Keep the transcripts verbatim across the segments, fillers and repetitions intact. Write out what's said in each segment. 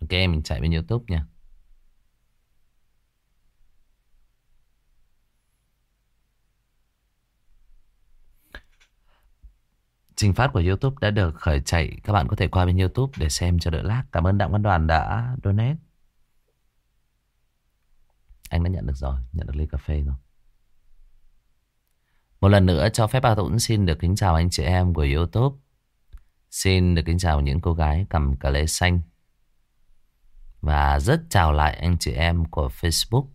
Ok, mình chạy bên YouTube nha. Trình phát của YouTube đã được khởi chạy. Các bạn có thể qua bên YouTube để xem cho đỡ lag. Cảm ơn Đặng Văn Đoàn đã donate. Anh đã nhận được rồi, nhận được ly cà phê rồi. Một lần nữa cho phép A Tuấn xin được kính chào anh chị em của YouTube. Xin được kính chào những cô gái cầm cà lê xanh. Và rất chào lại anh chị em của Facebook.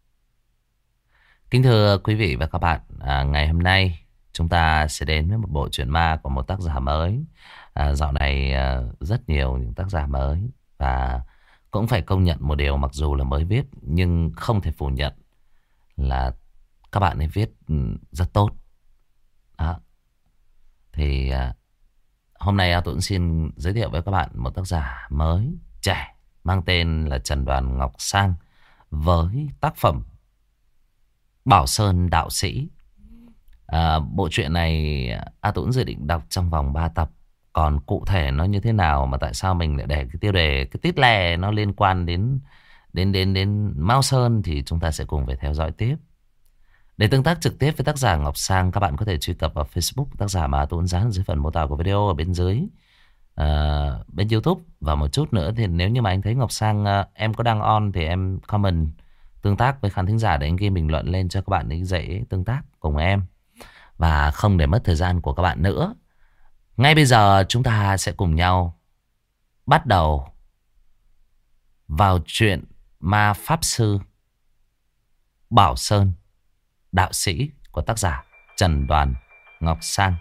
Kính thưa quý vị và các bạn, à, ngày hôm nay chúng ta sẽ đến với một bộ truyện ma của một tác giả mới. À, dạo này à, rất nhiều những tác giả mới. Và cũng phải công nhận một điều, mặc dù là mới viết nhưng không thể phủ nhận là các bạn ấy viết rất tốt. Đó. Thì à, hôm nay A Tuấn xin giới thiệu với các bạn một tác giả mới, trẻ, mang tên là Trần Đoàn Ngọc Sang, với tác phẩm Bảo Sơn Đạo Sĩ. À, bộ truyện này A Tuấn dự định đọc trong vòng ba tập. Còn cụ thể nó như thế nào, mà tại sao mình lại để cái tiêu đề, cái tít lè nó liên quan đến đến đến đến Mao Sơn, thì chúng ta sẽ cùng phải theo dõi tiếp. Để tương tác trực tiếp với tác giả Ngọc Sang, các bạn có thể truy cập vào Facebook tác giả mà A Tuấn dán dưới phần mô tả của video ở bên dưới, à, bên YouTube. Và một chút nữa thì nếu như mà anh thấy Ngọc Sang à, em có đăng on thì em comment tương tác với khán thính giả để anh ghi bình luận lên cho các bạn ấy dễ tương tác cùng em. Và không để mất thời gian của các bạn nữa, ngay bây giờ chúng ta sẽ cùng nhau bắt đầu vào chuyện ma pháp sư Bảo Sơn Đạo Sĩ của tác giả Trần Đoàn Ngọc Sang.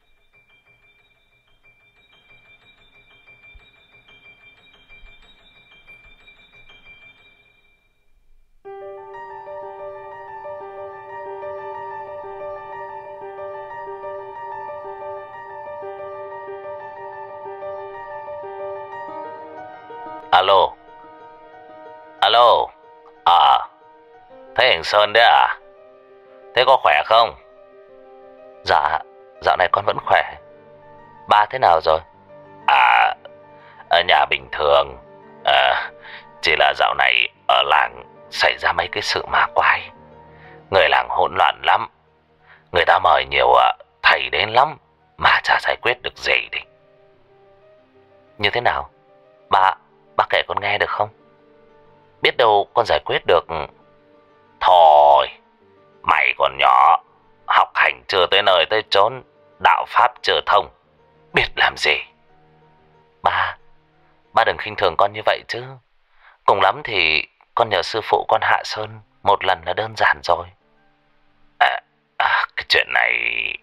Alo. Alo. À, thế anh Sơn đấy à? Thế có khỏe không? Dạ, dạo này con vẫn khỏe. Ba thế nào rồi? À, ở nhà bình thường. À, chỉ là dạo này ở làng xảy ra mấy cái sự ma quái. Người làng hỗn loạn lắm. Người ta mời nhiều thầy đến lắm mà chả giải quyết được gì thì. Như thế nào? Ba, ba kể con nghe được không? Biết đâu con giải quyết được. Thôi, mày còn nhỏ, học hành chưa tới nơi tới chốn, đạo pháp chưa thông, biết làm gì. Ba, ba đừng khinh thường con như vậy chứ. Cùng lắm thì con nhờ sư phụ con hạ sơn một lần là đơn giản rồi. À, à, cái chuyện này...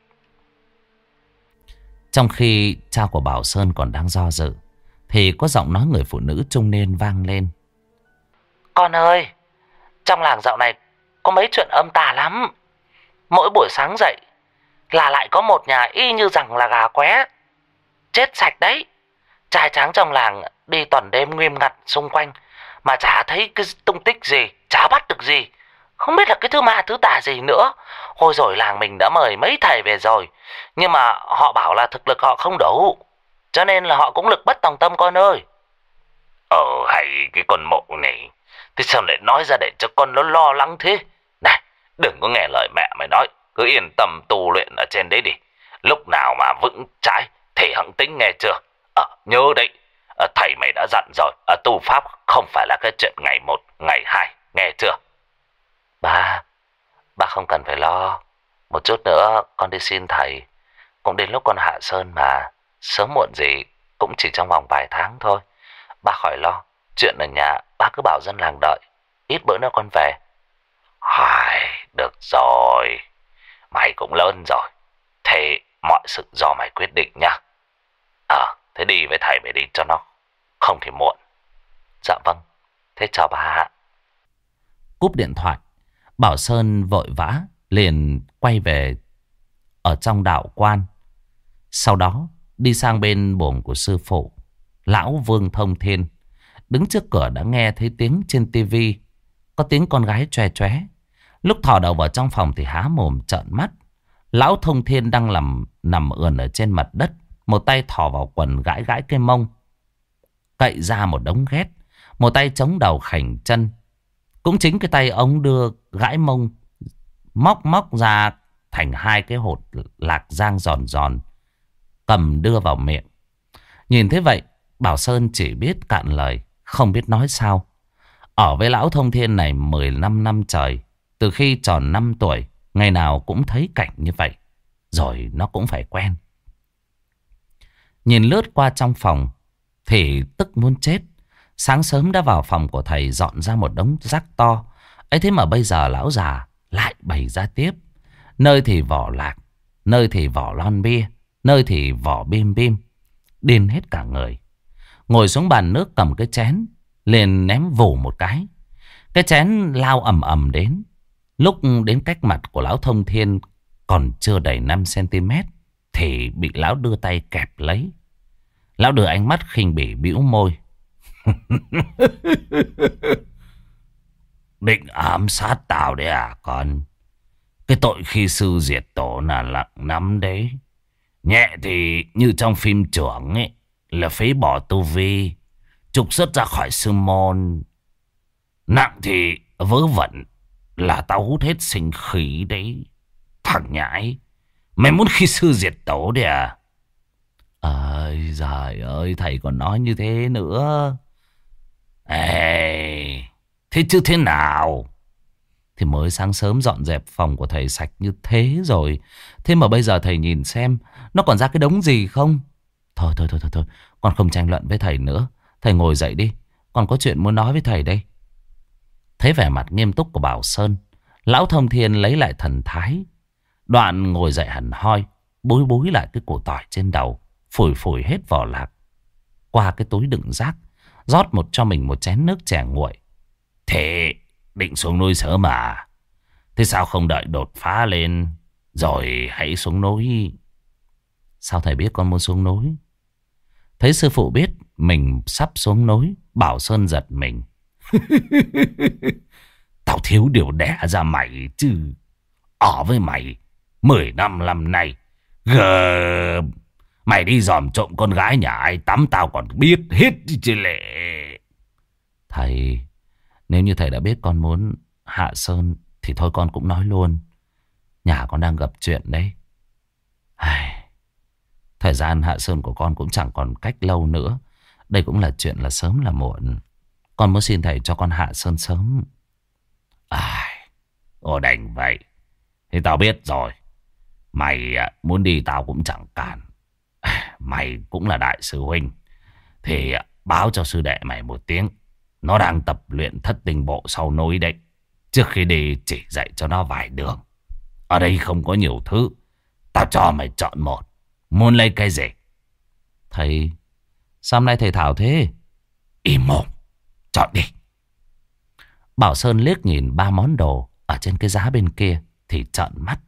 Trong khi cha của Bảo Sơn còn đang do dự, thì có giọng nói người phụ nữ trung niên vang lên. Con ơi, trong làng dạo này có mấy chuyện âm tà lắm. Mỗi buổi sáng dậy là lại có một nhà y như rằng là gà qué chết sạch đấy. Trai tráng trong làng đi toàn đêm nghiêm ngặt xung quanh mà chả thấy cái tung tích gì, chả bắt được gì. Không biết là cái thứ ma thứ tà gì nữa. Hồi rồi làng mình đã mời mấy thầy về rồi, nhưng mà họ bảo là thực lực họ không đủ, cho nên là họ cũng lực bất tòng tâm con ơi. Ờ, hay cái con mụ này, thế sao lại nói ra để cho con nó lo lắng thế? Này, đừng có nghe lời mẹ mày nói, cứ yên tâm tu luyện ở trên đấy đi. Lúc nào mà vững trái thì hẵng tính, nghe chưa? Ờ, nhớ đấy, à, thầy mày đã dặn rồi, à, tu pháp không phải là cái chuyện ngày một, ngày hai, nghe chưa? Ba, ba không cần phải lo. Một chút nữa con đi xin thầy, cũng đến lúc con hạ sơn mà. Sớm muộn gì cũng chỉ trong vòng vài tháng thôi. Ba khỏi lo, chuyện ở nhà ba cứ bảo dân làng đợi, ít bữa nữa con về. Hài, được rồi, mày cũng lớn rồi, thế mọi sự do mày quyết định nhá. Ờ, thế đi với thầy mày đi cho nó không thì muộn. Dạ vâng, thế chào bà. Cúp điện thoại, Bảo Sơn vội vã liền quay về ở trong đạo quan. Sau đó đi sang bên buồng của sư phụ lão Vương Thông Thiên. Đứng trước cửa đã nghe thấy tiếng trên tivi, có tiếng con gái choe choé. Lúc thò đầu vào trong phòng thì há mồm trợn mắt. Lão Thông Thiên đang nằm nằm ườn ở trên mặt đất, một tay thò vào quần gãi gãi cái mông, cậy ra một đống ghét. một tay chống đầu khảnh chân. Cũng chính cái tay ông đưa gãi mông, móc móc ra thành hai cái hột lạc rang giòn giòn, cầm đưa vào miệng. Nhìn thế vậy, Bảo Sơn chỉ biết cạn lời, không biết nói sao. Ở với lão thông thiên này mười lăm năm trời, từ khi tròn năm tuổi, ngày nào cũng thấy cảnh như vậy, rồi nó cũng phải quen. Nhìn lướt qua trong phòng thì tức muốn chết. Sáng sớm đã vào phòng của thầy dọn ra một đống rác to, ấy thế mà bây giờ lão già lại bày ra tiếp. Nơi thì vỏ lạc, nơi thì vỏ lon bia, nơi thì vỏ bim bim. Điên hết cả người. Ngồi xuống bàn nước cầm cái chén liền ném vù một cái. Cái chén lao ầm ầm đến. Lúc đến cách mặt của lão thông thiên còn chưa đầy năm xăng-ti-mét thì bị lão đưa tay kẹp lấy. Lão đưa ánh mắt khinh bỉ bĩu môi. Định ám sát tao đấy à con? Cái tội khi sư diệt tổ là nặng lắm đấy. Nhẹ thì như trong phim Trưởng ấy, là phế bỏ tu vi, trục xuất ra khỏi sư môn. Nặng thì vớ vẩn, là tao hút hết sinh khí đấy. Thằng nhãi, mày muốn khi sư diệt tổ đấy à? Ơi giời ơi, thầy còn nói như thế nữa. Ê, thế chứ thế nào? Thì mới sáng sớm dọn dẹp phòng của thầy sạch như thế rồi, thế mà bây giờ thầy nhìn xem nó còn ra cái đống gì không? Thôi thôi thôi thôi, thôi. Con không tranh luận với thầy nữa. Thầy ngồi dậy đi, con có chuyện muốn nói với thầy đây. Thấy vẻ mặt nghiêm túc của Bảo Sơn, lão thông thiên lấy lại thần thái. Đoạn ngồi dậy hẳn hoi, búi búi lại cái củ tỏi trên đầu, phủi phủi hết vỏ lạc qua cái túi đựng rác, rót một cho mình một chén nước chè nguội. Thế định xuống núi sớm mà, thế sao không đợi đột phá lên rồi hãy xuống núi? Sao thầy biết con muốn xuống núi? Thấy sư phụ biết mình sắp xuống núi, Bảo Sơn giật mình. Tao thiếu điều đẻ ra mày chứ. Ở với mày mười năm năm nay, gờ, mày đi dòm trộm con gái nhà ai tắm tao còn biết hết chứ lệ. Thầy, nếu như thầy đã biết con muốn hạ sơn thì thôi con cũng nói luôn. Nhà con đang gặp chuyện đấy. Ai, thời gian hạ sơn của con cũng chẳng còn cách lâu nữa. Đây cũng là chuyện là sớm là muộn. Con muốn xin thầy cho con hạ sơn sớm. Ai, ồ đành vậy. Thì tao biết rồi. Mày muốn đi tao cũng chẳng cản. Mày cũng là đại sư huynh, thì báo cho sư đệ mày một tiếng. Nó đang tập luyện thất tình bộ sau núi đấy. Trước khi đi chỉ dạy cho nó vài đường. Ở đây không có nhiều thứ, tao cho mày chọn một. Muốn lấy cái gì? Thầy, sao hôm nay thầy thảo thế? Im mồm, chọn đi. Bảo Sơn liếc nhìn ba món đồ ở trên cái giá bên kia thì trợn mắt.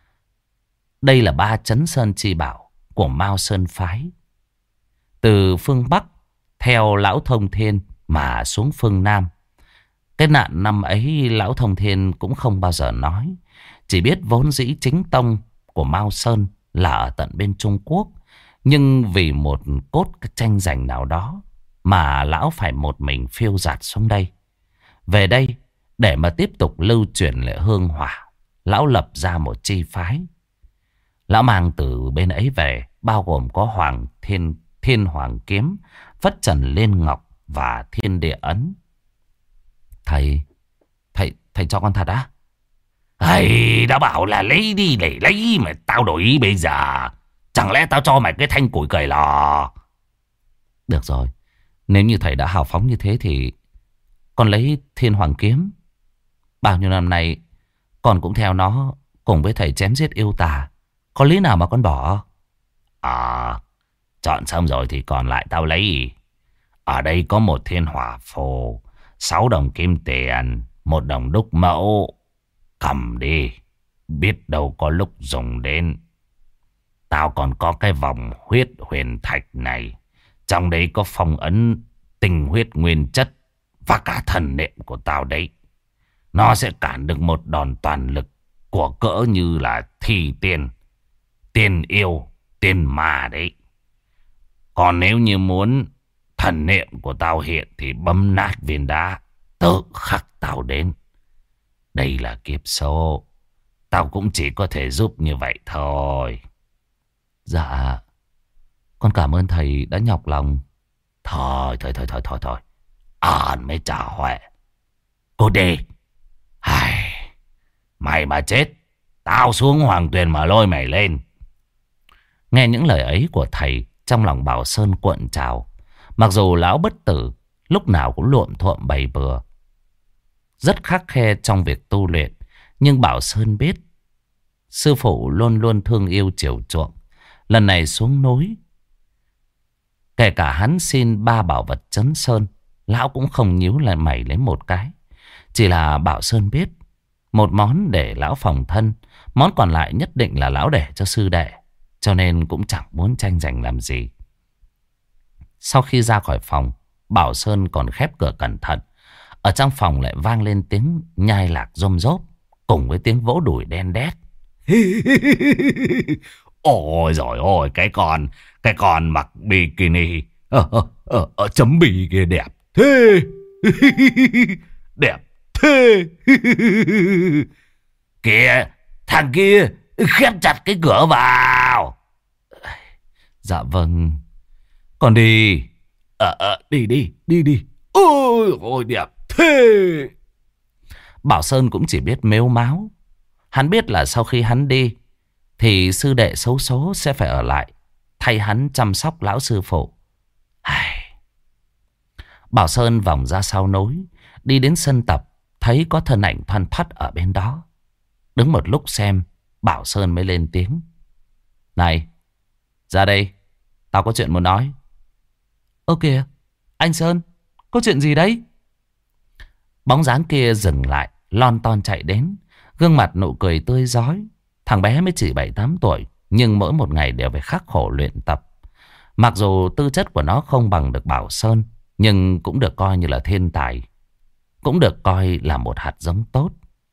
Đây là ba chấn sơn chi bảo của Mao Sơn Phái. Từ phương Bắc theo lão thông thiên mà xuống phương Nam. Cái nạn năm ấy lão thông thiên cũng không bao giờ nói. Chỉ biết vốn dĩ chính tông của Mao Sơn là ở tận bên Trung Quốc. Nhưng vì một cốt tranh giành nào đó mà lão phải một mình phiêu dạt xuống đây. Về đây để mà tiếp tục lưu truyền lại hương hỏa, lão lập ra một chi phái. Lão mang từ bên ấy về, bao gồm có Hoàng Thiên, Thiên Hoàng Kiếm, Phất Trần Liên Ngọc và Thiên Địa Ấn. Thầy, thầy, thầy cho con thật á? Thầy đã bảo là lấy đi để lấy mà tao đổi ý bây giờ. Chẳng lẽ tao cho mày cái thanh củi cởi lò? Được rồi, nếu như thầy đã hào phóng như thế thì con lấy Thiên Hoàng Kiếm. Bao nhiêu năm nay con cũng theo nó cùng với thầy chém giết yêu tà. Có lý nào mà con bỏ? À, chọn xong rồi thì còn lại tao lấy. Ở đây có một thiên hỏa phù, sáu đồng kim tiền, một đồng đúc mẫu. Cầm đi, biết đâu có lúc dùng đến. Tao còn có cái vòng huyết huyền thạch này. Trong đấy có phong ấn tinh huyết nguyên chất và cả thần niệm của tao đấy. Nó sẽ cản được một đòn toàn lực của cỡ như là thi tiên, tiên yêu, tiên ma đấy. Còn nếu như muốn Thần niệm của tao hiện thì bấm nát viên đá, tự khắc tao đến. Đây là kiếp số, tao cũng chỉ có thể giúp như vậy thôi. Dạ, con cảm ơn thầy đã nhọc lòng. Thôi thôi thôi thôi thôi thôi An mới trả huệ. Cô đi. Ai, mày mà chết, tao xuống Hoàng Tuyền mà lôi mày lên. Nghe những lời ấy của thầy, trong lòng Bảo Sơn cuộn trào. Mặc dù lão bất tử lúc nào cũng luộm thuộm bày bừa, rất khắt khe trong việc tu luyện, nhưng Bảo Sơn biết sư phụ luôn luôn thương yêu chiều chuộng. Lần này xuống núi, kể cả hắn xin ba bảo vật chấn sơn, lão cũng không nhíu lại mày lấy một cái. Chỉ là Bảo Sơn biết một món để lão phòng thân, món còn lại nhất định là lão để cho sư đệ, cho nên cũng chẳng muốn tranh giành làm gì. Sau khi ra khỏi phòng, Bảo Sơn còn khép cửa cẩn thận. Ở trong phòng lại vang lên tiếng nhai lạc rôm rốp, cùng với tiếng vỗ đùi đen đét. Ôi giời ơi, cái con Cái con mặc bikini ở, ở, ở, ở chấm bì kia đẹp thế. Đẹp thế. Kìa, thằng kia, khép chặt cái cửa vào. Dạ vâng, con đi. Ờ, à, à, đi đi, đi đi. Ôi, ôi đẹp thế. Bảo Sơn cũng chỉ biết mếu máo. Hắn biết là sau khi hắn đi thì sư đệ xấu số sẽ phải ở lại thay hắn chăm sóc lão sư phụ. Ai... Bảo Sơn vòng ra sau núi, đi đến sân tập, thấy có thân ảnh thoăn thoắt ở bên đó. Đứng một lúc xem, Bảo Sơn mới lên tiếng. Này, ra đây, tao có chuyện muốn nói. Ơ kìa, anh Sơn, có chuyện gì đấy? Bóng dáng kia dừng lại, lon ton chạy đến, gương mặt nụ cười tươi rói. Thằng bé mới chỉ bảy tám tuổi, nhưng mỗi một ngày đều phải khắc khổ luyện tập. Mặc dù tư chất của nó không bằng được Bảo Sơn, nhưng cũng được coi như là thiên tài, cũng được coi là một hạt giống tốt.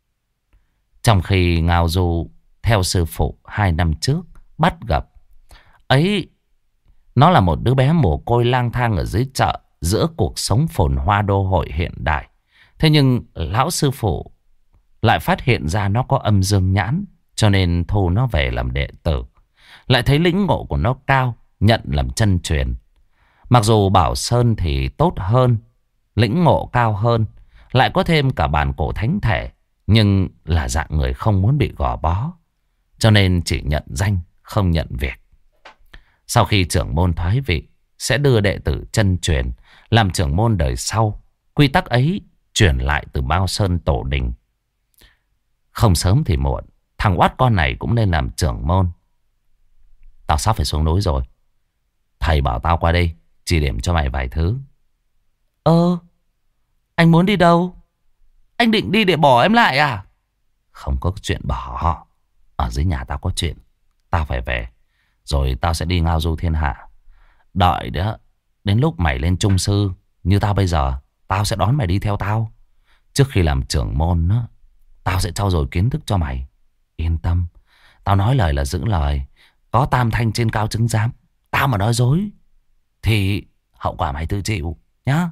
Trong khi Ngao Du theo sư phụ hai năm trước bắt gặp ấy, nó là một đứa bé mồ côi lang thang ở dưới chợ, giữa cuộc sống phồn hoa đô hội hiện đại. Thế nhưng lão sư phụ lại phát hiện ra nó có âm dương nhãn, cho nên thu nó về làm đệ tử. Lại thấy lĩnh ngộ của nó cao, nhận làm chân truyền. Mặc dù Bảo Sơn thì tốt hơn, lĩnh ngộ cao hơn, lại có thêm cả bản cổ thánh thể, nhưng là dạng người không muốn bị gò bó, cho nên chỉ nhận danh không nhận việc. Sau khi trưởng môn thoái vị, sẽ đưa đệ tử chân truyền làm trưởng môn đời sau. Quy tắc ấy truyền lại từ Mao Sơn tổ đình. Không sớm thì muộn, thằng oát con này cũng nên làm trưởng môn. Tao sắp phải xuống núi rồi, thầy bảo tao qua đây chỉ điểm cho mày vài thứ. Ơ, anh muốn đi đâu? Anh định đi để bỏ em lại à? Không có chuyện bỏ. Ở dưới nhà tao có chuyện, tao phải về, rồi tao sẽ đi ngao du thiên hạ. Đợi đó, đến lúc mày lên trung sư như tao bây giờ, tao sẽ đón mày đi theo tao. Trước khi làm trưởng môn đó, tao sẽ trau dồi kiến thức cho mày. Yên tâm, tao nói lời là giữ lời. Có tam thanh trên cao chứng giám, tao mà nói dối thì hậu quả mày tự chịu nhá.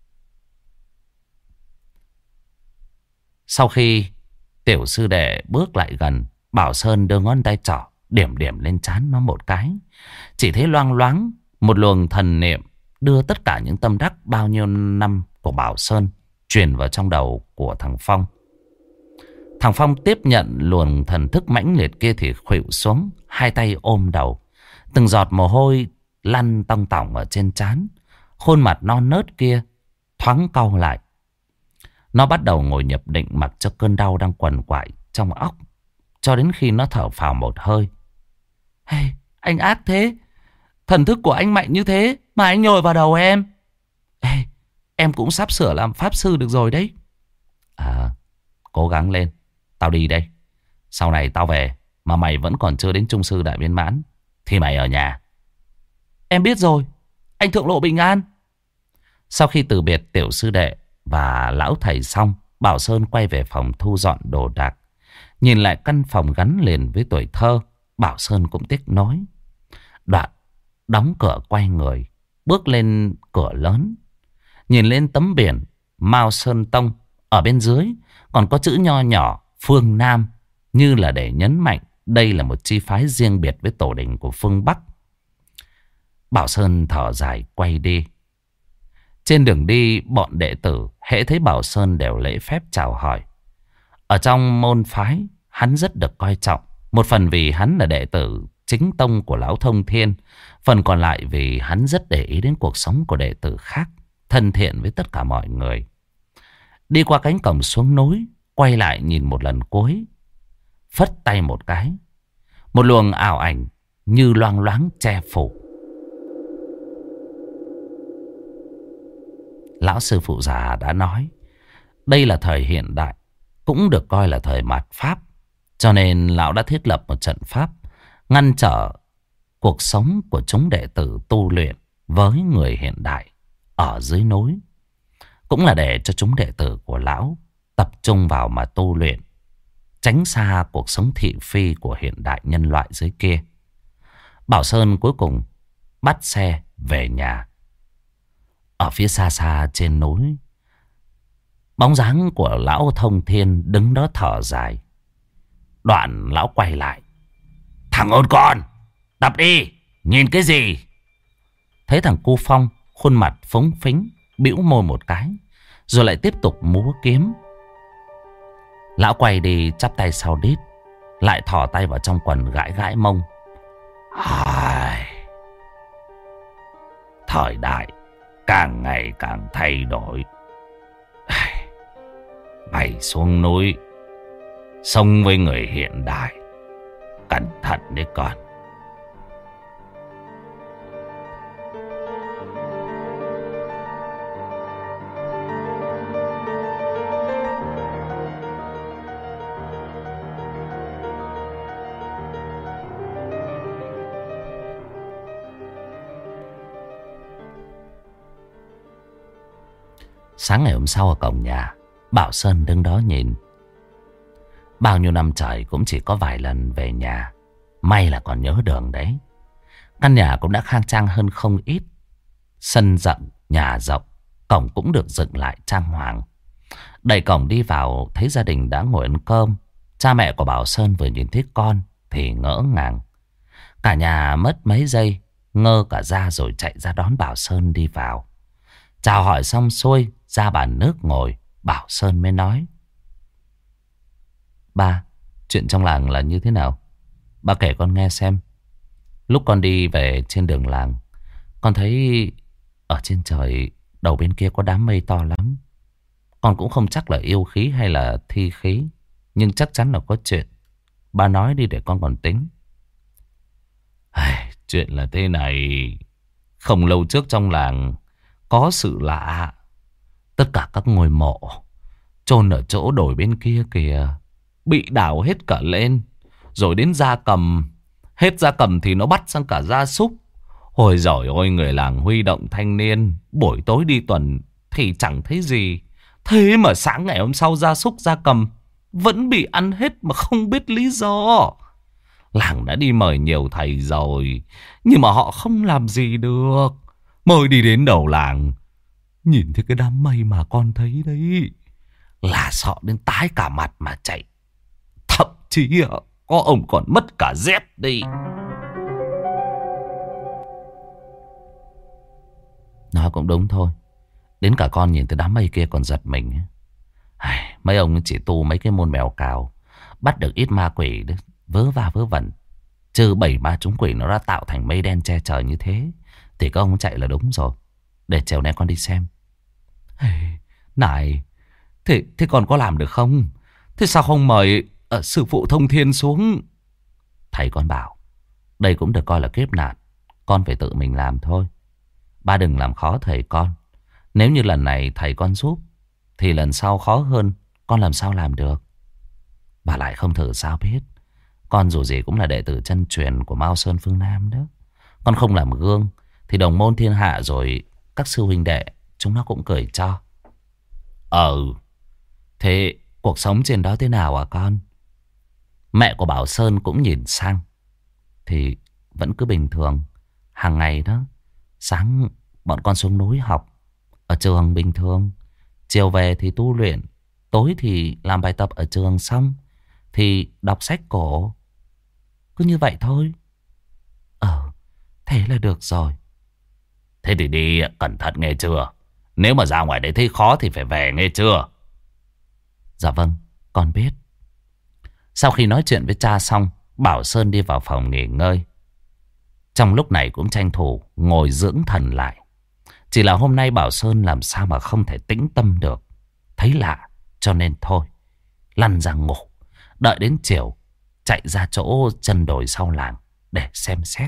Sau khi tiểu sư đệ bước lại gần, Bảo Sơn đưa ngón tay trỏ điểm điểm lên trán nó một cái. Chỉ thấy loang loáng một luồng thần niệm đưa tất cả những tâm đắc bao nhiêu năm của Bảo Sơn truyền vào trong đầu của thằng Phong. Thằng Phong tiếp nhận luồng thần thức mãnh liệt kia thì khuỵu xuống, hai tay ôm đầu. Từng giọt mồ hôi lăn tong tỏng ở trên trán. Khuôn mặt non nớt kia thoáng cau lại. Nó bắt đầu ngồi nhập định, mặc cho cơn đau đang quằn quại trong óc, cho đến khi nó thở phào một hơi. Hey, anh ác thế. Thần thức của anh mạnh như thế mà anh nhồi vào đầu em. Hey, em cũng sắp sửa làm pháp sư được rồi đấy. À, cố gắng lên. Tao đi đây. Sau này tao về mà mày vẫn còn chưa đến trung sư đại viên mãn thì mày ở nhà. Em biết rồi. Anh thượng lộ bình an. Sau khi từ biệt tiểu sư đệ và lão thầy xong, Bảo Sơn quay về phòng thu dọn đồ đạc. Nhìn lại căn phòng gắn liền với tuổi thơ, Bảo Sơn cũng tiếc nói. Đoạn đóng cửa quay người, bước lên cửa lớn, nhìn lên tấm biển Mao Sơn Tông. Ở bên dưới còn có chữ nho nhỏ Phương Nam, như là để nhấn mạnh đây là một chi phái riêng biệt với tổ đình của phương Bắc. Bảo Sơn thở dài quay đi. Trên đường đi, bọn đệ tử hễ thấy Bảo Sơn đều lễ phép chào hỏi. Ở trong môn phái, hắn rất được coi trọng. Một phần vì hắn là đệ tử chính tông của Lão Thông Thiên, phần còn lại vì hắn rất để ý đến cuộc sống của đệ tử khác, thân thiện với tất cả mọi người. Đi qua cánh cổng xuống núi, quay lại nhìn một lần cuối, phất tay một cái, một luồng ảo ảnh như loang loáng che phủ. Lão sư phụ già đã nói, đây là thời hiện đại, cũng được coi là thời mạt Pháp. Cho nên lão đã thiết lập một trận pháp ngăn trở cuộc sống của chúng đệ tử tu luyện với người hiện đại ở dưới núi. Cũng là để cho chúng đệ tử của lão tập trung vào mà tu luyện, tránh xa cuộc sống thị phi của hiện đại nhân loại dưới kia. Bảo Sơn cuối cùng bắt xe về nhà. Ở phía xa xa trên núi, bóng dáng của Lão Thông Thiên đứng đó thở dài. Đoạn lão quay lại. Thằng ôn con, tập đi, nhìn cái gì? Thấy thằng Cu Phong khuôn mặt phúng phính, bĩu môi một cái, rồi lại tiếp tục múa kiếm. Lão quay đi chắp tay sau đít, lại thò tay vào trong quần gãi gãi mông. Ai... Thời đại càng ngày càng thay đổi. Mày xuống núi sống với người hiện đại, cẩn thận đấy con. Sáng ngày hôm sau ở cổng nhà, Bảo Sơn đứng đó nhìn. Bao nhiêu năm trời cũng chỉ có vài lần về nhà. May là còn nhớ đường đấy. Căn nhà cũng đã khang trang hơn không ít. Sân rộng, nhà rộng, cổng cũng được dựng lại trang hoàng. Đẩy cổng đi vào, thấy gia đình đã ngồi ăn cơm. Cha mẹ của Bảo Sơn vừa nhìn thấy con thì ngỡ ngàng. Cả nhà mất mấy giây, ngơ cả ra rồi chạy ra đón Bảo Sơn đi vào. Chào hỏi xong xuôi, ra bàn nước ngồi, Bảo Sơn mới nói. Ba, chuyện trong làng là như thế nào? Ba kể con nghe xem. Lúc con đi về trên đường làng, con thấy ở trên trời đầu bên kia có đám mây to lắm. Con cũng không chắc là yêu khí hay là thi khí, nhưng chắc chắn là có chuyện. Ba nói đi để con còn tính. Ai, chuyện là thế này. Không lâu trước trong làng có sự lạ. Tất cả các ngôi mộ chôn ở chỗ đồi bên kia kìa bị đào hết cả lên. Rồi đến gia cầm, hết gia cầm thì nó bắt sang cả gia súc. Ôi giời ơi, người làng huy động thanh niên, buổi tối đi tuần thì chẳng thấy gì. Thế mà sáng ngày hôm sau gia súc gia cầm vẫn bị ăn hết mà không biết lý do. Làng đã đi mời nhiều thầy rồi, nhưng mà họ không làm gì được. Mới đi đến đầu làng, nhìn thấy cái đám mây mà con thấy đấy, là sợ đến tái cả mặt mà chạy. Thậm chí có ông còn mất cả dép đi. Nói cũng đúng thôi. Đến cả con nhìn thấy đám mây kia còn giật mình. Ai, mấy ông chỉ tu mấy cái môn mèo cào, bắt được ít ma quỷ đấy, vớ va vớ vẩn. Chứ bảy ma chúng quỷ nó đã tạo thành mây đen che trời như thế, thì các ông chạy là đúng rồi. Để chiều nay con đi xem. Hey, này, thế, thế con có làm được không? Thế sao không mời uh, sư phụ Thông Thiên xuống? Thầy con bảo, đây cũng được coi là kiếp nạn, con phải tự mình làm thôi. Ba đừng làm khó thầy con. Nếu như lần này thầy con giúp, thì lần sau khó hơn, con làm sao làm được? Bà lại không thử sao biết. Con dù gì cũng là đệ tử chân truyền của Mao Sơn phương Nam đó. Con không làm gương thì đồng môn thiên hạ rồi các sư huynh đệ chúng nó cũng cười cho. Ờ, thế cuộc sống trên đó thế nào à con? Mẹ của Bảo Sơn cũng nhìn sang. Thì vẫn cứ bình thường. Hàng ngày đó, sáng bọn con xuống núi học. Ở trường bình thường. Chiều về thì tu luyện. Tối thì làm bài tập ở trường xong thì đọc sách cổ. Cứ như vậy thôi. Ờ, thế là được rồi. Thế thì đi cẩn thận nghe chưa? Nếu mà ra ngoài đấy thấy khó thì phải về nghe chưa? Dạ vâng, con biết. Sau khi nói chuyện với cha xong, Bảo Sơn đi vào phòng nghỉ ngơi. Trong lúc này cũng tranh thủ ngồi dưỡng thần lại. Chỉ là hôm nay Bảo Sơn làm sao mà không thể tĩnh tâm được. Thấy lạ cho nên thôi, lăn ra ngủ. Đợi đến chiều chạy ra chỗ chân đồi sau làng để xem xét.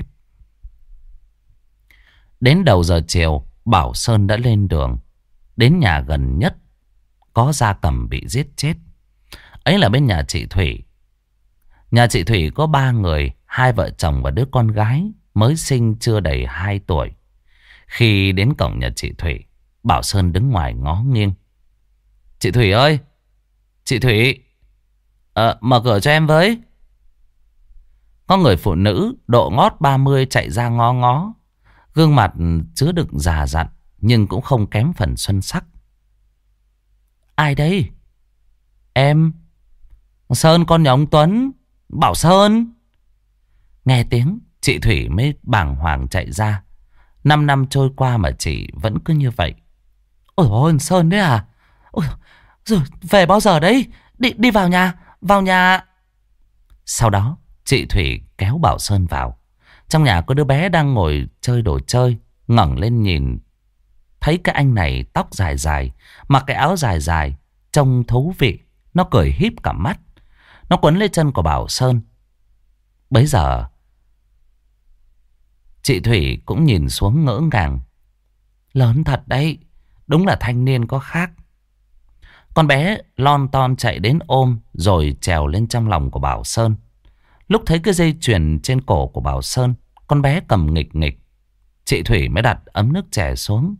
Đến đầu giờ chiều, Bảo Sơn đã lên đường. Đến nhà gần nhất có gia cầm bị giết chết. Ấy là bên nhà chị Thủy. Nhà chị Thủy có ba người, hai vợ chồng và đứa con gái mới sinh chưa đầy hai tuổi. Khi đến cổng nhà chị Thủy, Bảo Sơn đứng ngoài ngó nghiêng. Chị Thủy ơi! Chị Thủy! Ờ, mở cửa cho em với. Có người phụ nữ độ ngót ba mươi chạy ra ngó ngó. Gương mặt chứa đựng già dặn nhưng cũng không kém phần xuân sắc. Ai đây? Em Sơn, con nhà ông Tuấn. Bảo Sơn. Nghe tiếng chị Thủy mới bàng hoàng chạy ra. Năm năm trôi qua mà chị vẫn cứ như vậy. Ôi ôi, Sơn đấy à? Ôi, rồi về bao giờ đấy? Đi đi vào nhà, vào nhà. Sau đó chị Thủy kéo Bảo Sơn vào. Trong nhà có đứa bé đang ngồi chơi đồ chơi. Ngẩng lên nhìn, thấy cái anh này tóc dài dài, mặc cái áo dài dài, trông thú vị. Nó cười híp cả mắt. Nó quấn lấy chân của Bảo Sơn. Bấy giờ chị Thủy cũng nhìn xuống ngỡ ngàng. Lớn thật đấy, đúng là thanh niên có khác. Con bé lon ton chạy đến ôm rồi trèo lên trong lòng của Bảo Sơn. Lúc thấy cái dây chuyền trên cổ của Bảo Sơn, con bé cầm nghịch nghịch. Chị Thủy mới đặt ấm nước chè xuống.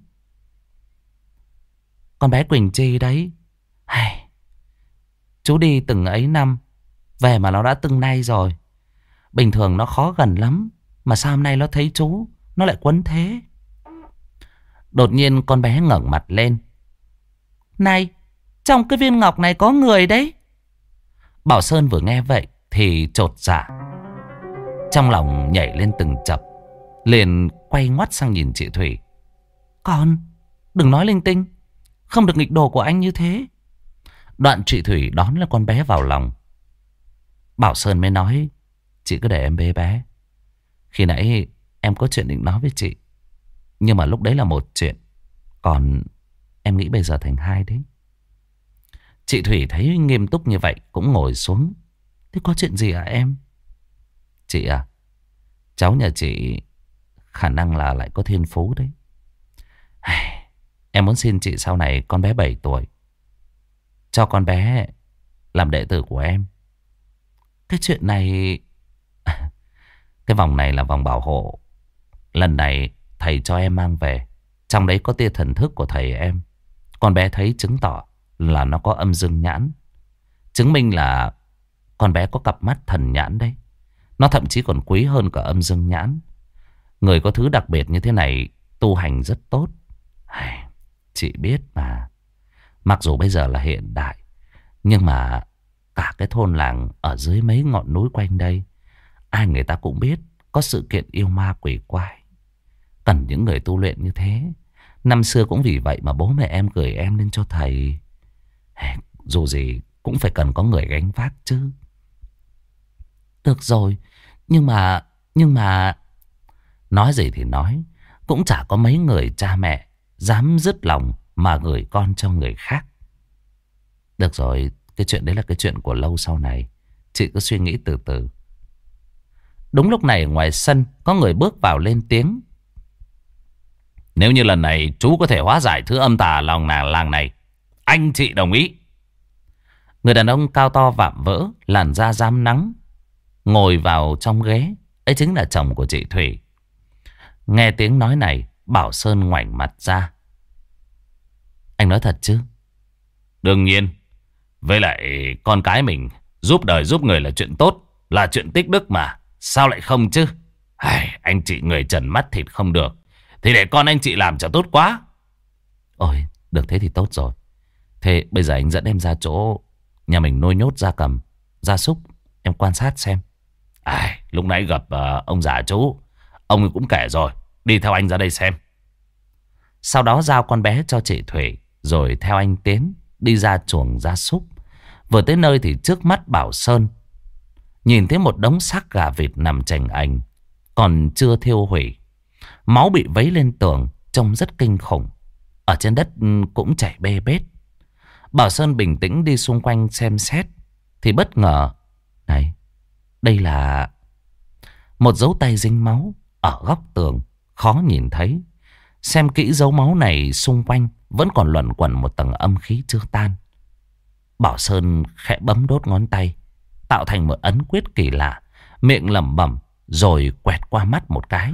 Con bé Quỳnh Chi đấy. Hay, chú đi từng ấy năm, về mà nó đã từng nay rồi. Bình thường nó khó gần lắm, mà sao hôm nay nó thấy chú, nó lại quấn thế. Đột nhiên con bé ngẩng mặt lên. Này, trong cái viên ngọc này có người đấy. Bảo Sơn vừa nghe vậy thì chột dạ, trong lòng nhảy lên từng chập. Liền quay ngoắt sang nhìn chị Thủy. Con, đừng nói linh tinh, không được nghịch đồ của anh như thế. Đoạn chị Thủy đón lấy con bé vào lòng. Bảo Sơn mới nói, chị cứ để em bế bé. Khi nãy em có chuyện định nói với chị, nhưng mà lúc đấy là một chuyện, còn em nghĩ bây giờ thành hai đấy. Chị Thủy thấy nghiêm túc như vậy cũng ngồi xuống. Thế có chuyện gì à em? Chị à, cháu nhà chị khả năng là lại có thiên phú đấy. Em muốn xin chị sau này con bé bảy tuổi, cho con bé làm đệ tử của em. Cái chuyện này... Cái vòng này là vòng bảo hộ. Lần này thầy cho em mang về, trong đấy có tia thần thức của thầy em. Con bé thấy chứng tỏ là nó có âm dương nhãn, chứng minh là con bé có cặp mắt thần nhãn đấy. Nó thậm chí còn quý hơn cả âm dương nhãn. Người có thứ đặc biệt như thế này tu hành rất tốt. Chị biết mà, mặc dù bây giờ là hiện đại, nhưng mà cả cái thôn làng ở dưới mấy ngọn núi quanh đây, ai người ta cũng biết có sự kiện yêu ma quỷ quái, cần những người tu luyện như thế. Năm xưa cũng vì vậy mà bố mẹ em gửi em lên cho thầy. Dù gì cũng phải cần có người gánh vác chứ. Được rồi, nhưng mà Nhưng mà nói gì thì nói, cũng chả có mấy người cha mẹ dám dứt lòng mà gửi con cho người khác. Được rồi, cái chuyện đấy là cái chuyện của lâu sau này, chị cứ suy nghĩ từ từ. Đúng lúc này ngoài sân có người bước vào lên tiếng. Nếu như lần này chú có thể hóa giải thứ âm tà lòng nàng làng này, anh chị đồng ý. Người đàn ông cao to vạm vỡ, làn da rám nắng, ngồi vào trong ghế. Ấy chính là chồng của chị Thủy. Nghe tiếng nói này, Bảo Sơn ngoảnh mặt ra. Anh nói thật chứ? Đương nhiên. Với lại con cái mình giúp đời giúp người là chuyện tốt, là chuyện tích đức mà, sao lại không chứ? Ai, anh chị người trần mắt thịt không được, Thì để con anh chị làm cho tốt quá. Ôi, được thế thì tốt rồi. Thế bây giờ anh dẫn em ra chỗ nhà mình nuôi nhốt gia cầm, gia súc. Em quan sát xem. À, lúc nãy gặp uh, ông già chú, ông ấy cũng kể rồi. Đi theo anh ra đây xem. Sau đó giao con bé cho chị Thủy, rồi theo anh Tiến đi ra chuồng gia súc. Vừa tới nơi thì trước mắt Bảo Sơn nhìn thấy một đống xác gà vịt nằm chành ành, còn chưa thiêu hủy. Máu bị vấy lên tường, trông rất kinh khủng. Ở trên đất cũng chảy bê bết. Bảo Sơn bình tĩnh đi xung quanh xem xét, thì bất ngờ, này, đây là một dấu tay dính máu ở góc tường, khó nhìn thấy. Xem kỹ dấu máu này xung quanh vẫn còn luẩn quẩn một tầng âm khí chưa tan. Bảo Sơn khẽ bấm đốt ngón tay, tạo thành một ấn quyết kỳ lạ, miệng lẩm bẩm rồi quẹt qua mắt một cái.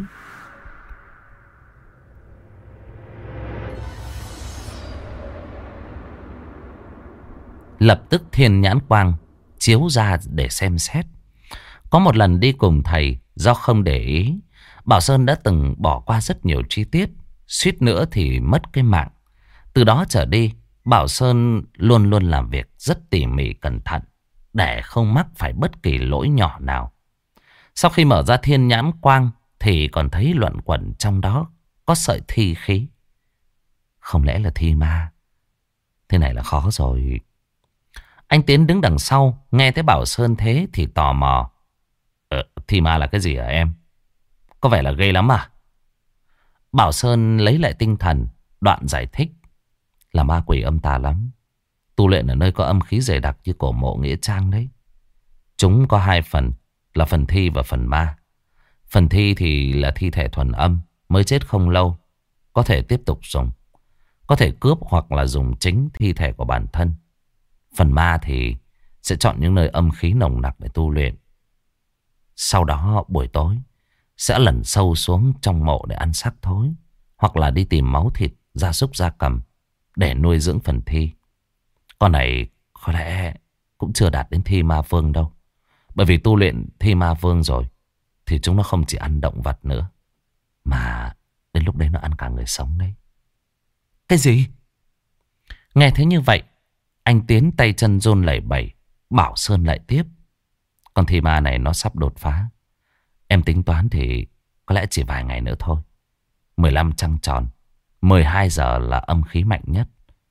Lập tức thiên nhãn quang chiếu ra để xem xét. Có một lần đi cùng thầy, do không để ý, Bảo Sơn đã từng bỏ qua rất nhiều chi tiết, suýt nữa thì mất cái mạng. Từ đó trở đi, Bảo Sơn luôn luôn làm việc rất tỉ mỉ cẩn thận, để không mắc phải bất kỳ lỗi nhỏ nào. Sau khi mở ra thiên nhãn quang thì còn thấy luẩn quẩn trong đó có sợi thi khí. Không lẽ là thi ma? Thế này là khó rồi. Anh Tiến đứng đằng sau, nghe thấy Bảo Sơn thế thì tò mò. Ờ, thi ma là cái gì hả em? Có vẻ là ghê lắm à? Bảo Sơn lấy lại tinh thần, đoạn giải thích. Là ma quỷ âm tà lắm. Tu luyện ở nơi có âm khí dày đặc như cổ mộ nghĩa trang đấy. Chúng có hai phần, là phần thi và phần ma. Phần thi thì là thi thể thuần âm, mới chết không lâu, có thể tiếp tục dùng. Có thể cướp hoặc là dùng chính thi thể của bản thân. Phần ma thì sẽ chọn những nơi âm khí nồng nặc để tu luyện. Sau đó buổi tối sẽ lẩn sâu xuống trong mộ để ăn xác thối, hoặc là đi tìm máu thịt gia súc gia cầm để nuôi dưỡng phần thi. Con này có lẽ cũng chưa đạt đến thi ma vương đâu. Bởi vì tu luyện thi ma vương rồi thì chúng nó không chỉ ăn động vật nữa, mà đến lúc đấy nó ăn cả người sống đấy. Cái gì? Nghe thấy như vậy, anh Tiến tay chân run lẩy bẩy. Bảo Sơn lại tiếp. Con thi ma này nó sắp đột phá. Em tính toán thì có lẽ chỉ vài ngày nữa thôi. mười lăm trăng tròn, mười hai giờ là âm khí mạnh nhất.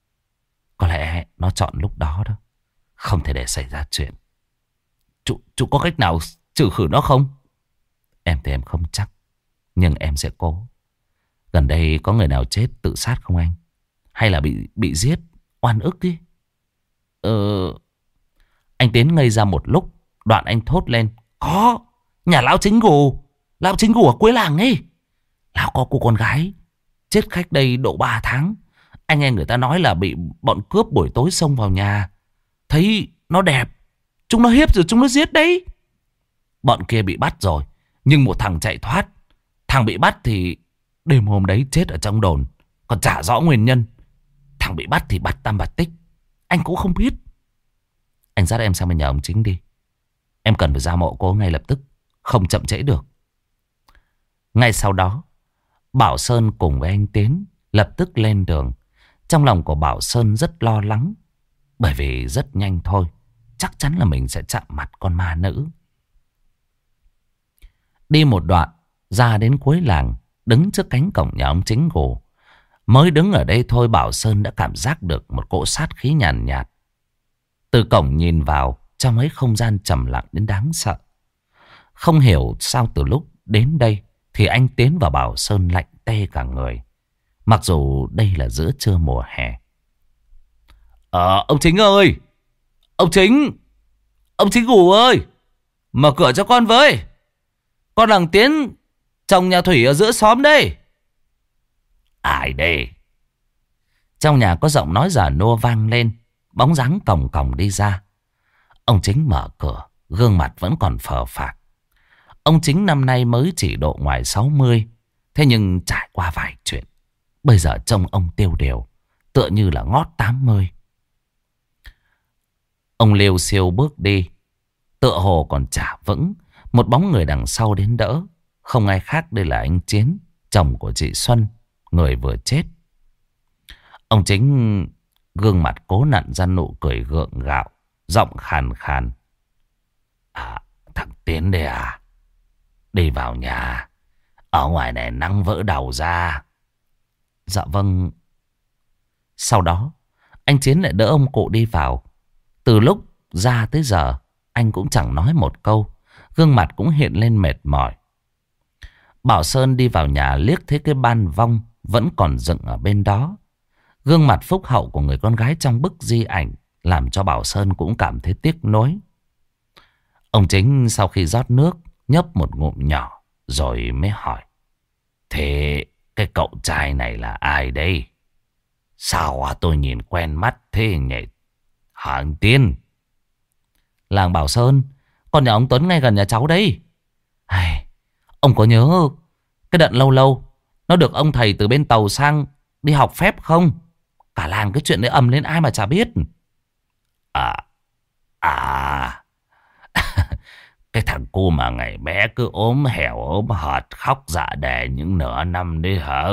Có lẽ nó chọn lúc đó đó. Không thể để xảy ra chuyện. Chú, chú có cách nào trừ khử nó không? Em thì em không chắc, nhưng em sẽ cố. Gần đây có người nào chết tự sát không anh? Hay là bị bị giết, oan ức đi? Ờ... Anh Tiến ngây ra một lúc, đoạn anh thốt lên. Có, nhà lão chính gù. Lão chính gù ở cuối làng ấy. Lão có cô con gái chết cách đây độ ba tháng. Anh nghe người ta nói là bị bọn cướp buổi tối xông vào nhà, thấy nó đẹp, chúng nó hiếp rồi chúng nó giết đấy. Bọn kia bị bắt rồi, nhưng một thằng chạy thoát. Thằng bị bắt thì đêm hôm đấy chết ở trong đồn, còn chả rõ nguyên nhân. Thằng bị bắt thì bặt tam bặt tích, anh cũng không biết. Anh dắt em sang bên nhà ông chính đi. Em cần phải ra mộ cô ngay lập tức, không chậm trễ được. Ngay sau đó, Bảo Sơn cùng với anh Tiến lập tức lên đường. Trong lòng của Bảo Sơn rất lo lắng, bởi vì rất nhanh thôi chắc chắn là mình sẽ chạm mặt con ma nữ. Đi một đoạn, ra đến cuối làng, đứng trước cánh cổng nhà ông chính gù. Mới đứng ở đây thôi, Bảo Sơn đã cảm giác được một cỗ sát khí nhàn nhạt, nhạt. Từ cổng nhìn vào, trong ấy không gian trầm lặng đến đáng sợ. Không hiểu sao từ lúc đến đây thì anh Tiến và Bảo Sơn lạnh tê cả người, mặc dù đây là giữa trưa mùa hè. Ờ, ông chính ơi! Ông chính! Ông chính gù ơi! Mở cửa cho con với! Con thằng Tiến, chồng nhà Thủy ở giữa xóm đây. Ai đây? Trong nhà có giọng nói già nua vang lên, bóng dáng còng còng đi ra. Ông chính mở cửa, gương mặt vẫn còn phờ phạc. Ông chính năm nay mới chỉ độ ngoài sáu mươi, thế nhưng trải qua vài chuyện, bây giờ trông ông tiêu điều, tựa như là ngót tám mươi. Ông liêu xiêu bước đi, tựa hồ còn chả vững. Một bóng người đằng sau đến đỡ, không ai khác đây là anh Chiến, chồng của chị Xuân, người vừa chết. Ông Chính gương mặt cố nặn ra nụ cười gượng gạo, giọng khàn khàn. À, thằng Tiến đây à? Đi vào nhà. Ở ngoài này nắng vỡ đầu ra. Dạ vâng. Sau đó, anh Chiến lại đỡ ông cụ đi vào. Từ lúc ra tới giờ, anh cũng chẳng nói một câu. Gương mặt cũng hiện lên mệt mỏi. Bảo Sơn đi vào nhà liếc thấy cái ban vong vẫn còn dựng ở bên đó. Gương mặt phúc hậu của người con gái trong bức di ảnh làm cho Bảo Sơn cũng cảm thấy tiếc nuối. Ông Chính sau khi rót nước nhấp một ngụm nhỏ rồi mới hỏi. Thế cái cậu trai này là ai đây? Sao à, tôi nhìn quen mắt thế nhỉ? Hả anh Tiên? Làng Bảo Sơn, con nhà ông Tuấn ngay gần nhà cháu đấy. Ai, ông có nhớ cái đợt lâu lâu nó được ông thầy từ bên Tàu sang đi học phép không? Cả làng cái chuyện đấy ầm lên ai mà chả biết. À, à, cái thằng cu mà ngày bé cứ ốm hẻo ốm hợt khóc dạ đề những nửa năm đấy hả?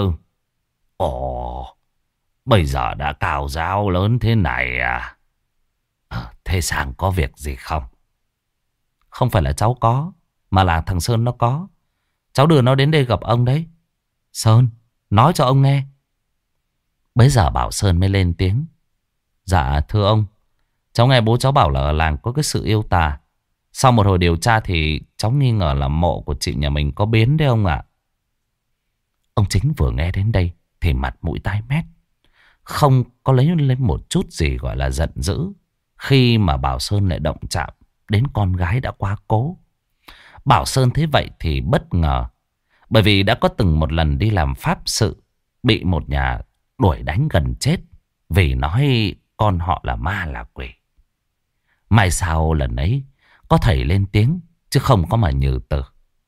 Ồ, bây giờ đã cao giáo lớn thế này à? À, thế Sang có việc gì không? Không phải là cháu có, mà là thằng Sơn nó có. Cháu đưa nó đến đây gặp ông đấy. Sơn, nói cho ông nghe. Bấy giờ Bảo Sơn mới lên tiếng. Dạ thưa ông, cháu nghe bố cháu bảo là ở làng có cái sự yêu tà. Sau một hồi điều tra thì cháu nghi ngờ là mộ của chị nhà mình có biến đấy ông ạ. Ông Chính vừa nghe đến đây thì mặt mũi tái mét. Không có lấy lên một chút gì gọi là giận dữ khi mà Bảo Sơn lại động chạm đến con gái đã quá cố. Bảo Sơn thấy vậy thì bất ngờ. Bởi vì đã có từng một lần đi làm pháp sự, bị một nhà đuổi đánh gần chết vì nói con họ là ma là quỷ. May sao lần ấy có thầy lên tiếng chứ không có mà Nhừ Tử.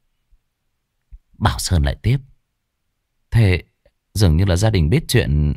Bảo Sơn lại tiếp. Thế dường như là gia đình biết chuyện.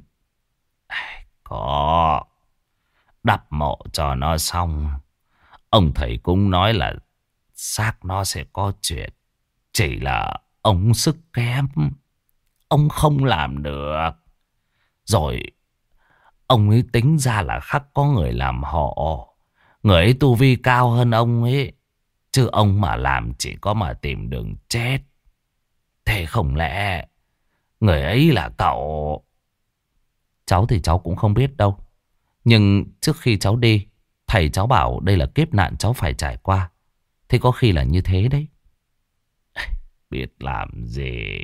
Có. Đắp mộ cho nó xong, ông thầy cũng nói là xác nó sẽ có chuyện. Chỉ là ông sức kém, ông không làm được. Rồi ông ấy tính ra là khắc có người làm hộ. Người ấy tu vi cao hơn ông ấy. Chứ ông mà làm chỉ có mà tìm đường chết. Thế không lẽ người ấy là cậu? Cháu thì cháu cũng không biết đâu. Nhưng trước khi cháu đi, thầy cháu bảo đây là kiếp nạn cháu phải trải qua. Thế có khi là như thế đấy. Biết làm gì.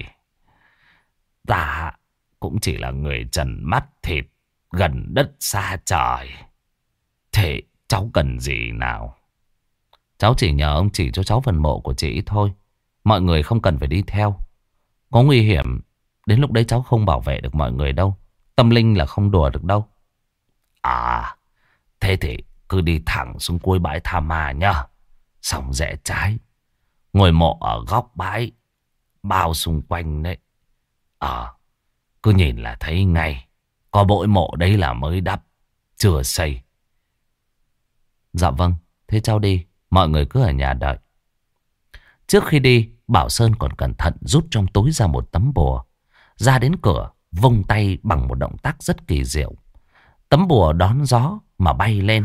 Ta cũng chỉ là người trần mắt thịt, gần đất xa trời. Thế cháu cần gì nào? Cháu chỉ nhờ ông chỉ cho cháu phần mộ của chị thôi. Mọi người không cần phải đi theo. Có nguy hiểm, đến lúc đấy cháu không bảo vệ được mọi người đâu. Tâm linh là không đùa được đâu. À, thế thì cứ đi thẳng xuống cuối bãi Tha Ma nhá. Xong rẽ trái, ngôi mộ ở góc bãi, bao xung quanh đấy. Ờ, cứ nhìn là thấy ngay. Có bội mộ đấy là mới đắp, chưa xây. Dạ vâng, thế cháu đi. Mọi người cứ ở nhà đợi. Trước khi đi, Bảo Sơn còn cẩn thận rút trong túi ra một tấm bùa. Ra đến cửa, vung tay bằng một động tác rất kỳ diệu. Tấm bùa đón gió mà bay lên.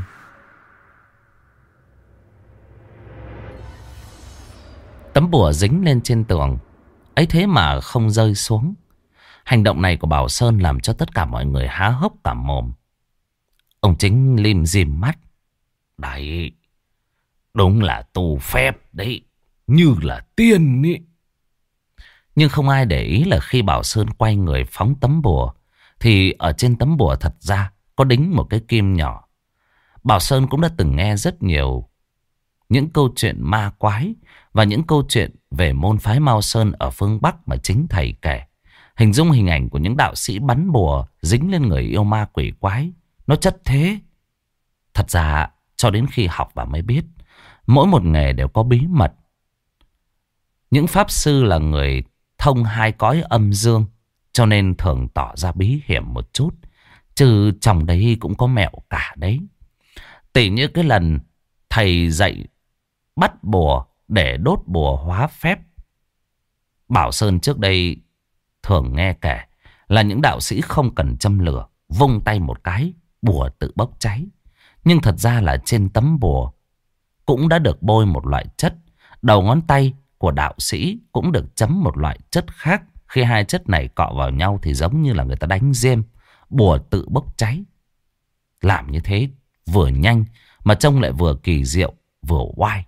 Tấm bùa dính lên trên tường, ấy thế mà không rơi xuống. Hành động này của Bảo Sơn làm cho tất cả mọi người há hốc cả mồm. Ông Chính lim dim mắt. Đấy, đúng là tu phép đấy, như là tiên ý. Nhưng không ai để ý là khi Bảo Sơn quay người phóng tấm bùa, thì ở trên tấm bùa thật ra có đính một cái kim nhỏ. Bảo Sơn cũng đã từng nghe rất nhiều những câu chuyện ma quái và những câu chuyện về môn phái Mao Sơn ở phương Bắc mà chính thầy kể. Hình dung hình ảnh của những đạo sĩ bắn bùa dính lên người yêu ma quỷ quái, nó chất thế. Thật ra cho đến khi học và mới biết, mỗi một nghề đều có bí mật. Những pháp sư là người thông hai cõi âm dương, cho nên thường tỏ ra bí hiểm một chút. Chứ trong đấy cũng có mẹo cả đấy. Tỉ như cái lần thầy dạy bắt bùa để đốt bùa hóa phép. Bảo Sơn trước đây thường nghe kể là những đạo sĩ không cần châm lửa, vung tay một cái, bùa tự bốc cháy. Nhưng thật ra là trên tấm bùa cũng đã được bôi một loại chất. Đầu ngón tay của đạo sĩ cũng được chấm một loại chất khác. Khi hai chất này cọ vào nhau thì giống như là người ta đánh diêm, bùa tự bốc cháy. Làm như thế vừa nhanh mà trông lại vừa kỳ diệu, vừa oai.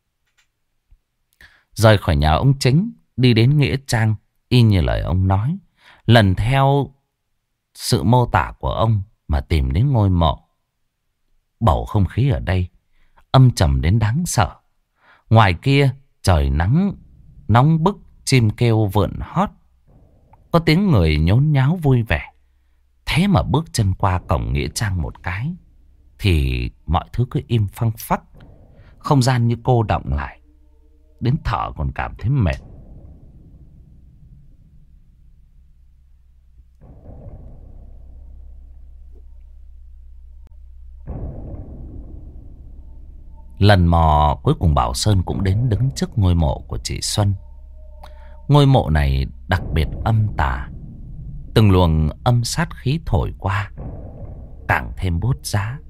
Rời khỏi nhà ông Chính, đi đến nghĩa trang, y như lời ông nói, lần theo sự mô tả của ông mà tìm đến ngôi mộ. Bầu không khí ở đây âm trầm đến đáng sợ. Ngoài kia trời nắng nóng bức, chim kêu vượn hót, có tiếng người nhốn nháo vui vẻ. Thế mà bước chân qua cổng nghĩa trang một cái thì mọi thứ cứ im phăng phắc. Không gian như cô đọng lại, đến thở còn cảm thấy mệt. Lần mò cuối cùng Bảo Sơn cũng đến đứng trước ngôi mộ của chị Xuân. Ngôi mộ này đặc biệt âm tà. Từng luồng âm sát khí thổi qua, càng thêm bút giá.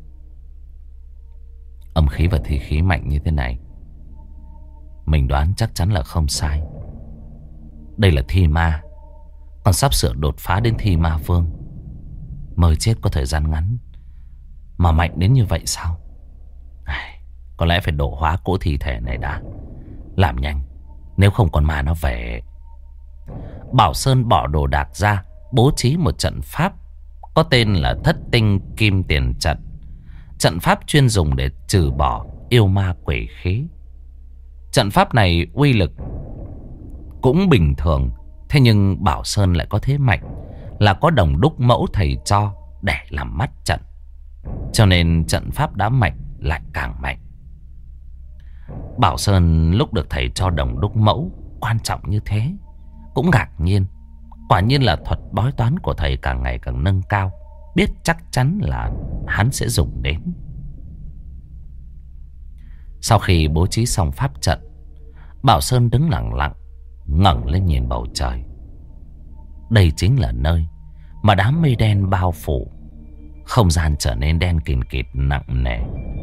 Âm khí và thi khí mạnh như thế này, mình đoán chắc chắn là không sai. Đây là thi ma, còn sắp sửa đột phá đến thi ma vương. Mới chết có thời gian ngắn mà mạnh đến như vậy sao? Ai, có lẽ phải độ hóa cỗ thi thể này đã. Làm nhanh, nếu không con ma nó về. Bảo Sơn bỏ đồ đạc ra, bố trí một trận pháp có tên là Thất Tinh Kim Tiền Trận. Trận pháp chuyên dùng để trừ bỏ yêu ma quỷ khí. Trận pháp này uy lực cũng bình thường, thế nhưng Bảo Sơn lại có thế mạnh là có đồng đúc mẫu thầy cho để làm mắt trận. Cho nên trận pháp đã mạnh lại càng mạnh. Bảo Sơn lúc được thầy cho đồng đúc mẫu quan trọng như thế cũng ngạc nhiên. Quả nhiên là thuật bói toán của thầy càng ngày càng nâng cao, biết chắc chắn là hắn sẽ dùng đến. Sau khi bố trí xong pháp trận, Bảo Sơn đứng lặng lặng, ngẩng lên nhìn bầu trời. Đây chính là nơi mà đám mây đen bao phủ, không gian trở nên đen kịt kịt nặng nề.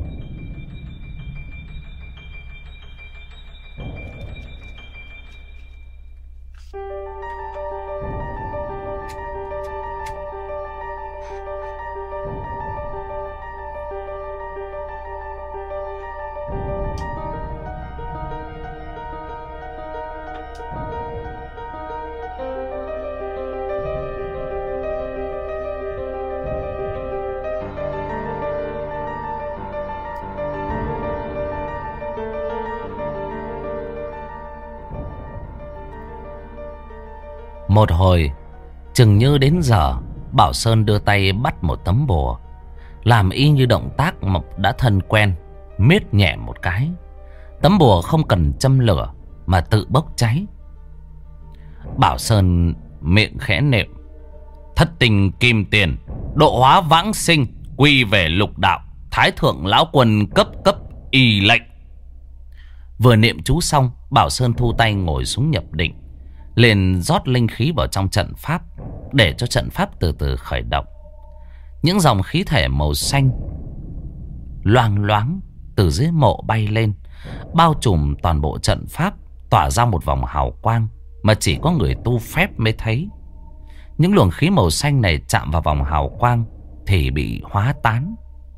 Một hồi, chừng như đến giờ, Bảo Sơn đưa tay bắt một tấm bùa, làm y như động tác mà đã thân quen, miết nhẹ một cái. Tấm bùa không cần châm lửa mà tự bốc cháy. Bảo Sơn miệng khẽ niệm: Thất Tinh Kim Tiền, độ hóa vãng sinh, quy về lục đạo, Thái thượng lão quân cấp cấp y lệnh. Vừa niệm chú xong, Bảo Sơn thu tay ngồi xuống nhập định, liền rót linh khí vào trong trận pháp, để cho trận pháp từ từ khởi động. Những dòng khí thể màu xanh loang loáng từ dưới mộ bay lên, bao trùm toàn bộ trận pháp, tỏa ra một vòng hào quang mà chỉ có người tu phép mới thấy. Những luồng khí màu xanh này chạm vào vòng hào quang thì bị hóa tán.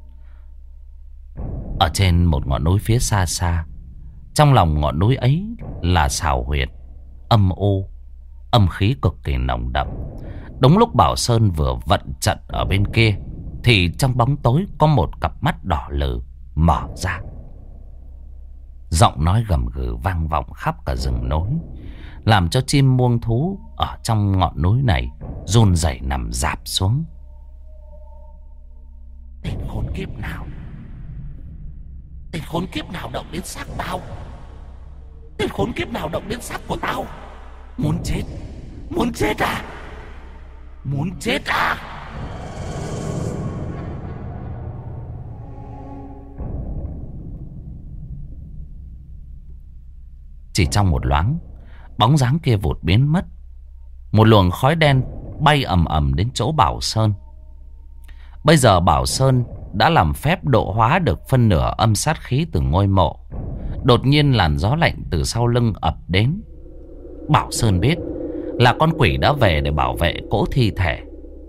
Ở trên một ngọn núi phía xa xa, trong lòng ngọn núi ấy là xào huyệt âm u, âm khí cực kỳ nồng đậm. Đúng lúc Bảo Sơn vừa vận trận ở bên kia thì trong bóng tối có một cặp mắt đỏ lừ mở ra. Giọng nói gầm gừ vang vọng khắp cả rừng núi, làm cho chim muông thú ở trong ngọn núi này run rẩy nằm rạp xuống. Tên khốn kiếp nào Tên khốn kiếp nào động đến xác tao? Tên khốn kiếp nào động đến xác của tao? Muốn chết, muốn chết à? Muốn chết à? Chỉ trong một loáng, bóng dáng kia vụt biến mất. một luồng khói đen bay ầm ầm đến chỗ Bảo Sơn. Bây giờ Bảo Sơn đã làm phép độ hóa được phân nửa âm sát khí từ ngôi mộ. Đột nhiên làn gió lạnh từ sau lưng ập đến. Bảo Sơn biết là con quỷ đã về để bảo vệ cỗ thi thể.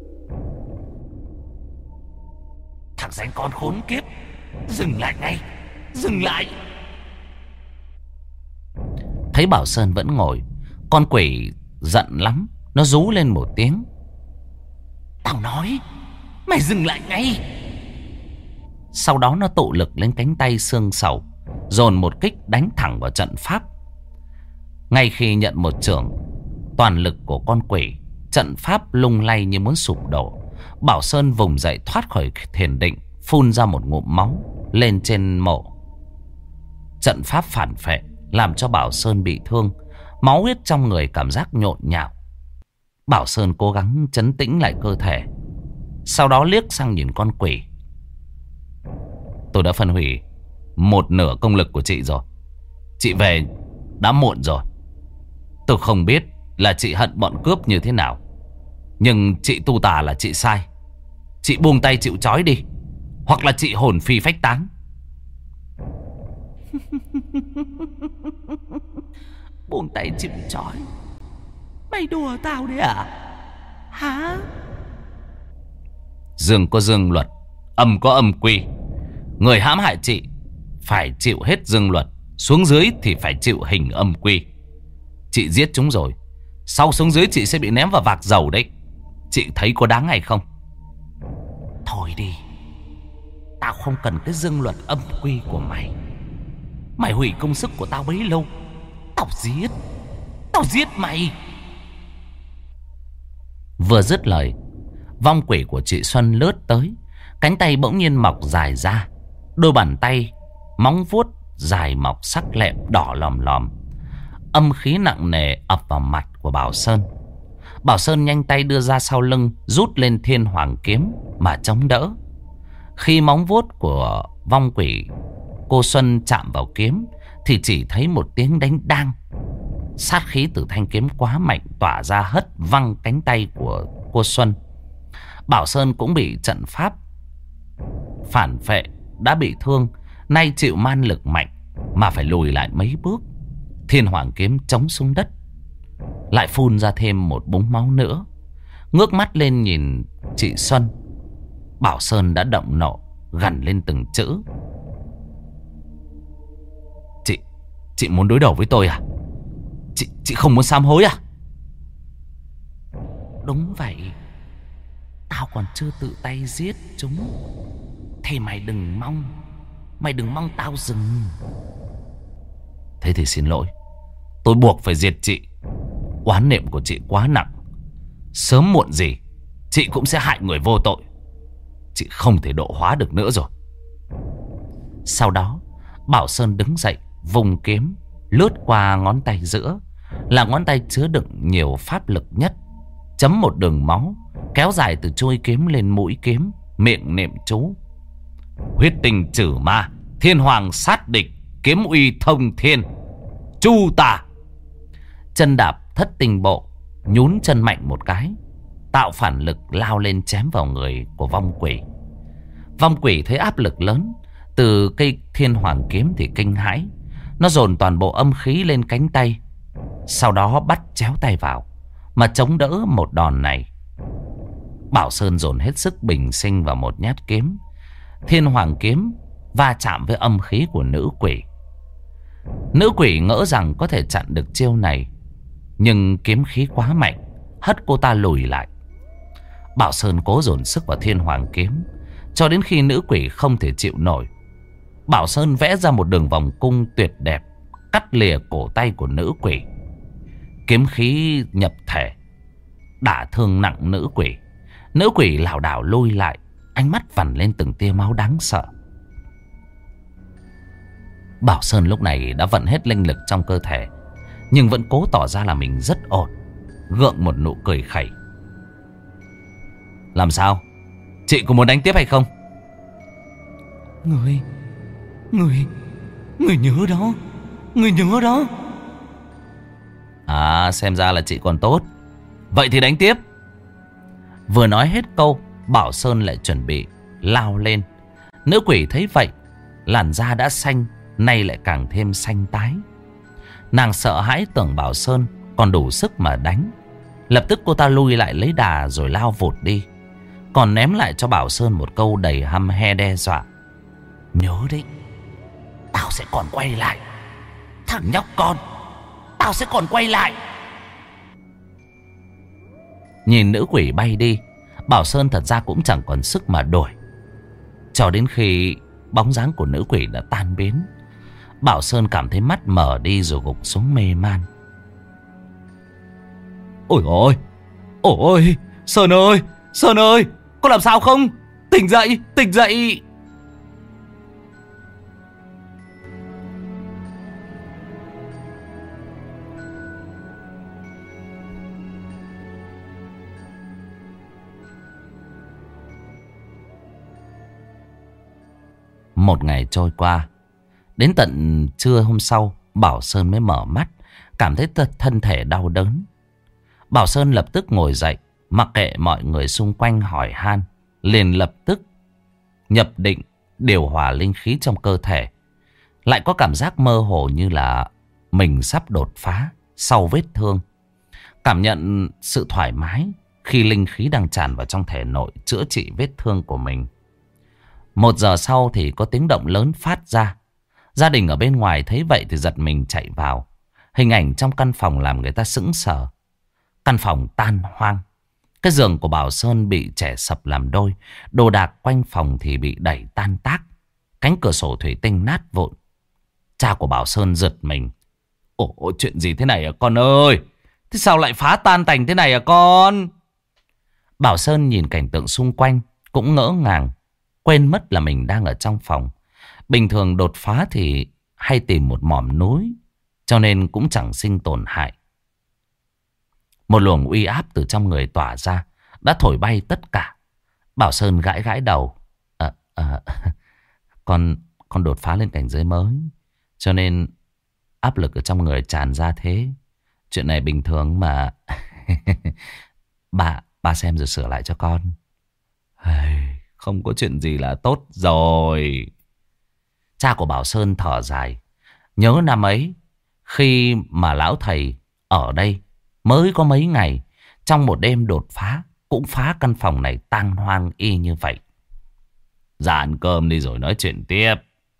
Thằng danh con khốn kiếp, dừng lại ngay, dừng lại. Thấy Bảo Sơn vẫn ngồi, con quỷ giận lắm. Nó rú lên một tiếng. Tao nói mày dừng lại ngay. Sau đó nó tụ lực lên cánh tay xương sầu, dồn một kích đánh thẳng vào trận pháp. Ngay khi nhận một chưởng toàn lực của con quỷ, trận pháp lung lay như muốn sụp đổ. Bảo Sơn vùng dậy thoát khỏi thiền định, phun ra một ngụm máu lên trên mộ. Trận pháp phản phệ làm cho Bảo Sơn bị thương, máu huyết trong người cảm giác nhộn nhạo. Bảo Sơn cố gắng trấn tĩnh lại cơ thể, sau đó liếc sang nhìn con quỷ. Tôi đã phân hủy một nửa công lực của chị rồi. Chị về đã muộn rồi. Tôi không biết là chị hận bọn cướp như thế nào, nhưng chị tu tà là chị sai. Chị buông tay chịu trói đi, hoặc là chị hồn phi phách tán. Buông tay chịu trói? Mày đùa tao đấy à? Hả? Dương có dương luật, âm có âm quy. Người hãm hại chị phải chịu hết dương luật, xuống dưới thì phải chịu hình âm quy. Chị giết chúng rồi, sau xuống dưới chị sẽ bị ném vào vạc dầu đấy. Chị thấy có đáng hay không? Thôi đi, tao không cần cái dương luật âm quy của mày. Mày hủy công sức của tao bấy lâu. Tao giết Tao giết mày. Vừa dứt lời, vong quỷ của chị Xuân lướt tới. Cánh tay bỗng nhiên mọc dài ra, đôi bàn tay móng vuốt dài mọc sắc lẹm đỏ lòm lòm. Âm khí nặng nề ập vào mặt của Bảo Sơn. Bảo Sơn nhanh tay đưa ra sau lưng, rút lên thiên hoàng kiếm mà chống đỡ. Khi móng vuốt của vong quỷ cô Xuân chạm vào kiếm thì chỉ thấy một tiếng đánh đang. Sát khí từ thanh kiếm quá mạnh tỏa ra, hất văng cánh tay của cô Xuân. Bảo Sơn cũng bị trận pháp phản phệ, đã bị thương, nay chịu man lực mạnh mà phải lùi lại mấy bước. Thiên hoàng kiếm chống xuống đất, lại phun ra thêm một búng máu nữa. Ngước mắt lên nhìn chị Xuân, Bảo Sơn đã động nộ, gằn lên từng chữ. Chị, chị muốn đối đầu với tôi à? Chị, chị không muốn sám hối à? Đúng vậy, tao còn chưa tự tay giết chúng. Thì mày đừng mong, mày đừng mong tao dừng. Thế thì xin lỗi, tôi buộc phải diệt chị. Oán niệm của chị quá nặng, sớm muộn gì chị cũng sẽ hại người vô tội. Chị không thể độ hóa được nữa rồi. Sau đó Bảo Sơn đứng dậy, vùng kiếm lướt qua ngón tay giữa, là ngón tay chứa đựng nhiều pháp lực nhất, chấm một đường máu kéo dài từ chuôi kiếm lên mũi kiếm, miệng niệm chú: huyết tinh trừ ma, thiên hoàng sát địch, kiếm uy thông thiên, chu tà. Chân đạp thất tinh bộ, nhún chân mạnh một cái, tạo phản lực lao lên chém vào người của vong quỷ. Vong quỷ thấy áp lực lớn từ cây thiên hoàng kiếm thì kinh hãi. Nó dồn toàn bộ âm khí lên cánh tay, sau đó bắt chéo tay vào mà chống đỡ một đòn này. Bảo Sơn dồn hết sức bình sinh vào một nhát kiếm. Thiên hoàng kiếm va chạm với âm khí của nữ quỷ. Nữ quỷ ngỡ rằng có thể chặn được chiêu này, nhưng kiếm khí quá mạnh, hất cô ta lùi lại. Bảo Sơn cố dồn sức vào thiên hoàng kiếm, cho đến khi nữ quỷ không thể chịu nổi. Bảo Sơn vẽ ra một đường vòng cung tuyệt đẹp, cắt lìa cổ tay của nữ quỷ. Kiếm khí nhập thể, đả thương nặng nữ quỷ. Nữ quỷ lảo đảo lùi lại, ánh mắt vằn lên từng tia máu đáng sợ. Bảo Sơn lúc này đã vận hết linh lực trong cơ thể, nhưng vẫn cố tỏ ra là mình rất ổn, gượng một nụ cười khẩy. Làm sao? Chị có muốn đánh tiếp hay không? Người, người, người nhớ đó, người nhớ đó. À, xem ra là chị còn tốt. Vậy thì đánh tiếp. Vừa nói hết câu, Bảo Sơn lại chuẩn bị lao lên. Nữ quỷ thấy vậy, làn da đã xanh, nay lại càng thêm xanh tái. Nàng sợ hãi tưởng Bảo Sơn còn đủ sức mà đánh. Lập tức cô ta lui lại lấy đà rồi lao vụt đi. Còn ném lại cho Bảo Sơn một câu đầy hăm he đe dọa. Nhớ đấy, tao sẽ còn quay lại. Thằng nhóc con, tao sẽ còn quay lại. Nhìn nữ quỷ bay đi, Bảo Sơn thật ra cũng chẳng còn sức mà đuổi. Cho đến khi bóng dáng của nữ quỷ đã tan biến, Bảo Sơn cảm thấy mắt mở đi rồi gục xuống mê man. Ôi ôi, ôi, Sơn ơi, Sơn ơi, có làm sao không? Tỉnh dậy, tỉnh dậy. Một ngày trôi qua, đến tận trưa hôm sau, Bảo Sơn mới mở mắt, cảm thấy thân thể đau đớn. Bảo Sơn lập tức ngồi dậy, mặc kệ mọi người xung quanh hỏi han, liền lập tức nhập định điều hòa linh khí trong cơ thể. Lại có cảm giác mơ hồ như là mình sắp đột phá sau vết thương. Cảm nhận sự thoải mái khi linh khí đang tràn vào trong thể nội chữa trị vết thương của mình. Một giờ sau thì có tiếng động lớn phát ra. Gia đình ở bên ngoài thấy vậy thì giật mình chạy vào. Hình ảnh trong căn phòng làm người ta sững sờ. Căn phòng tan hoang. Cái giường của Bảo Sơn bị chẻ sập làm đôi. Đồ đạc quanh phòng thì bị đẩy tan tác. Cánh cửa sổ thủy tinh nát vụn. Cha của Bảo Sơn giật mình. Ồ, chuyện gì thế này à con ơi? Thế sao lại phá tan tành thế này à con? Bảo Sơn nhìn cảnh tượng xung quanh cũng ngỡ ngàng. Quên mất là mình đang ở trong phòng. Bình thường đột phá thì hay tìm một mỏm núi, cho nên cũng chẳng sinh tổn hại. Một luồng uy áp từ trong người tỏa ra, đã thổi bay tất cả. Bảo Sơn gãi gãi đầu. À, à, con, con đột phá lên cảnh giới mới, cho nên áp lực ở trong người tràn ra thế. Chuyện này bình thường mà. Bà, bà xem rồi sửa lại cho con. Không có chuyện gì là tốt rồi. Cha của Bảo Sơn thở dài. Nhớ năm ấy, khi mà lão thầy ở đây mới có mấy ngày, trong một đêm đột phá, cũng phá căn phòng này tang hoang y như vậy. Ra ăn cơm đi rồi nói chuyện tiếp.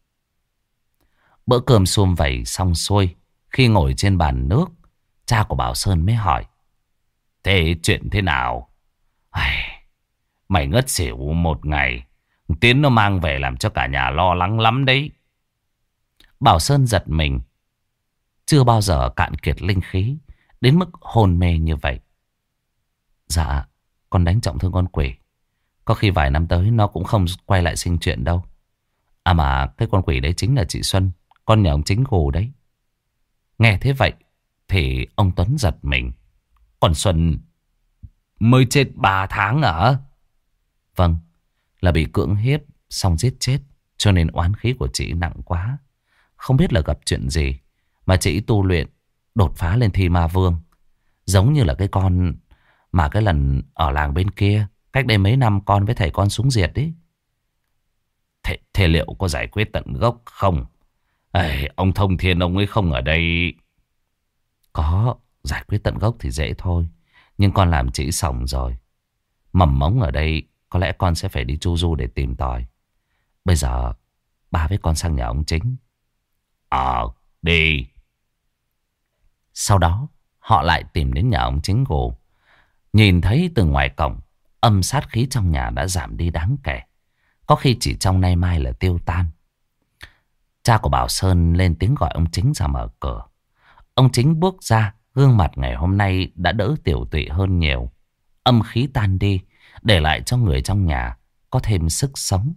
Bữa cơm sum vầy xong xuôi, khi ngồi trên bàn nước, cha của Bảo Sơn mới hỏi. Thế chuyện thế nào? Ai... Mày ngất xỉu một ngày, Tiến nó mang về làm cho cả nhà lo lắng lắm đấy. Bảo Sơn giật mình. Chưa bao giờ cạn kiệt linh khí đến mức hôn mê như vậy. Dạ, con đánh trọng thương con quỷ. Có khi vài năm tới nó cũng không quay lại sinh chuyện đâu. À mà cái con quỷ đấy chính là chị Xuân, con nhà ông Chính Gù đấy. Nghe thế vậy thì ông Tuấn giật mình. Còn Xuân mới chết ba tháng à? Vâng, là bị cưỡng hiếp xong giết chết, cho nên oán khí của chị nặng quá. Không biết là gặp chuyện gì mà chị tu luyện đột phá lên thi ma vương. Giống như là cái con mà cái lần ở làng bên kia, cách đây mấy năm con với thầy con xuống diệt đấy. Thế, thế liệu có giải quyết tận gốc không? Ê, ông Thông Thiên ông ấy không ở đây. Có, giải quyết tận gốc thì dễ thôi. Nhưng con làm chị sòng rồi. Mầm mống ở đây có lẽ con sẽ phải đi chu du để tìm tòi. Bây giờ ba với con sang nhà ông Chính. Ờ, đi. Sau đó họ lại tìm đến nhà ông Chính Gù. Nhìn thấy từ ngoài cổng, âm sát khí trong nhà đã giảm đi đáng kể. Có khi chỉ trong nay mai là tiêu tan. Cha của Bảo Sơn lên tiếng gọi ông Chính ra mở cửa. Ông Chính bước ra, gương mặt ngày hôm nay đã đỡ tiểu tụy hơn nhiều. Âm khí tan đi, để lại cho người trong nhà có thêm sức sống.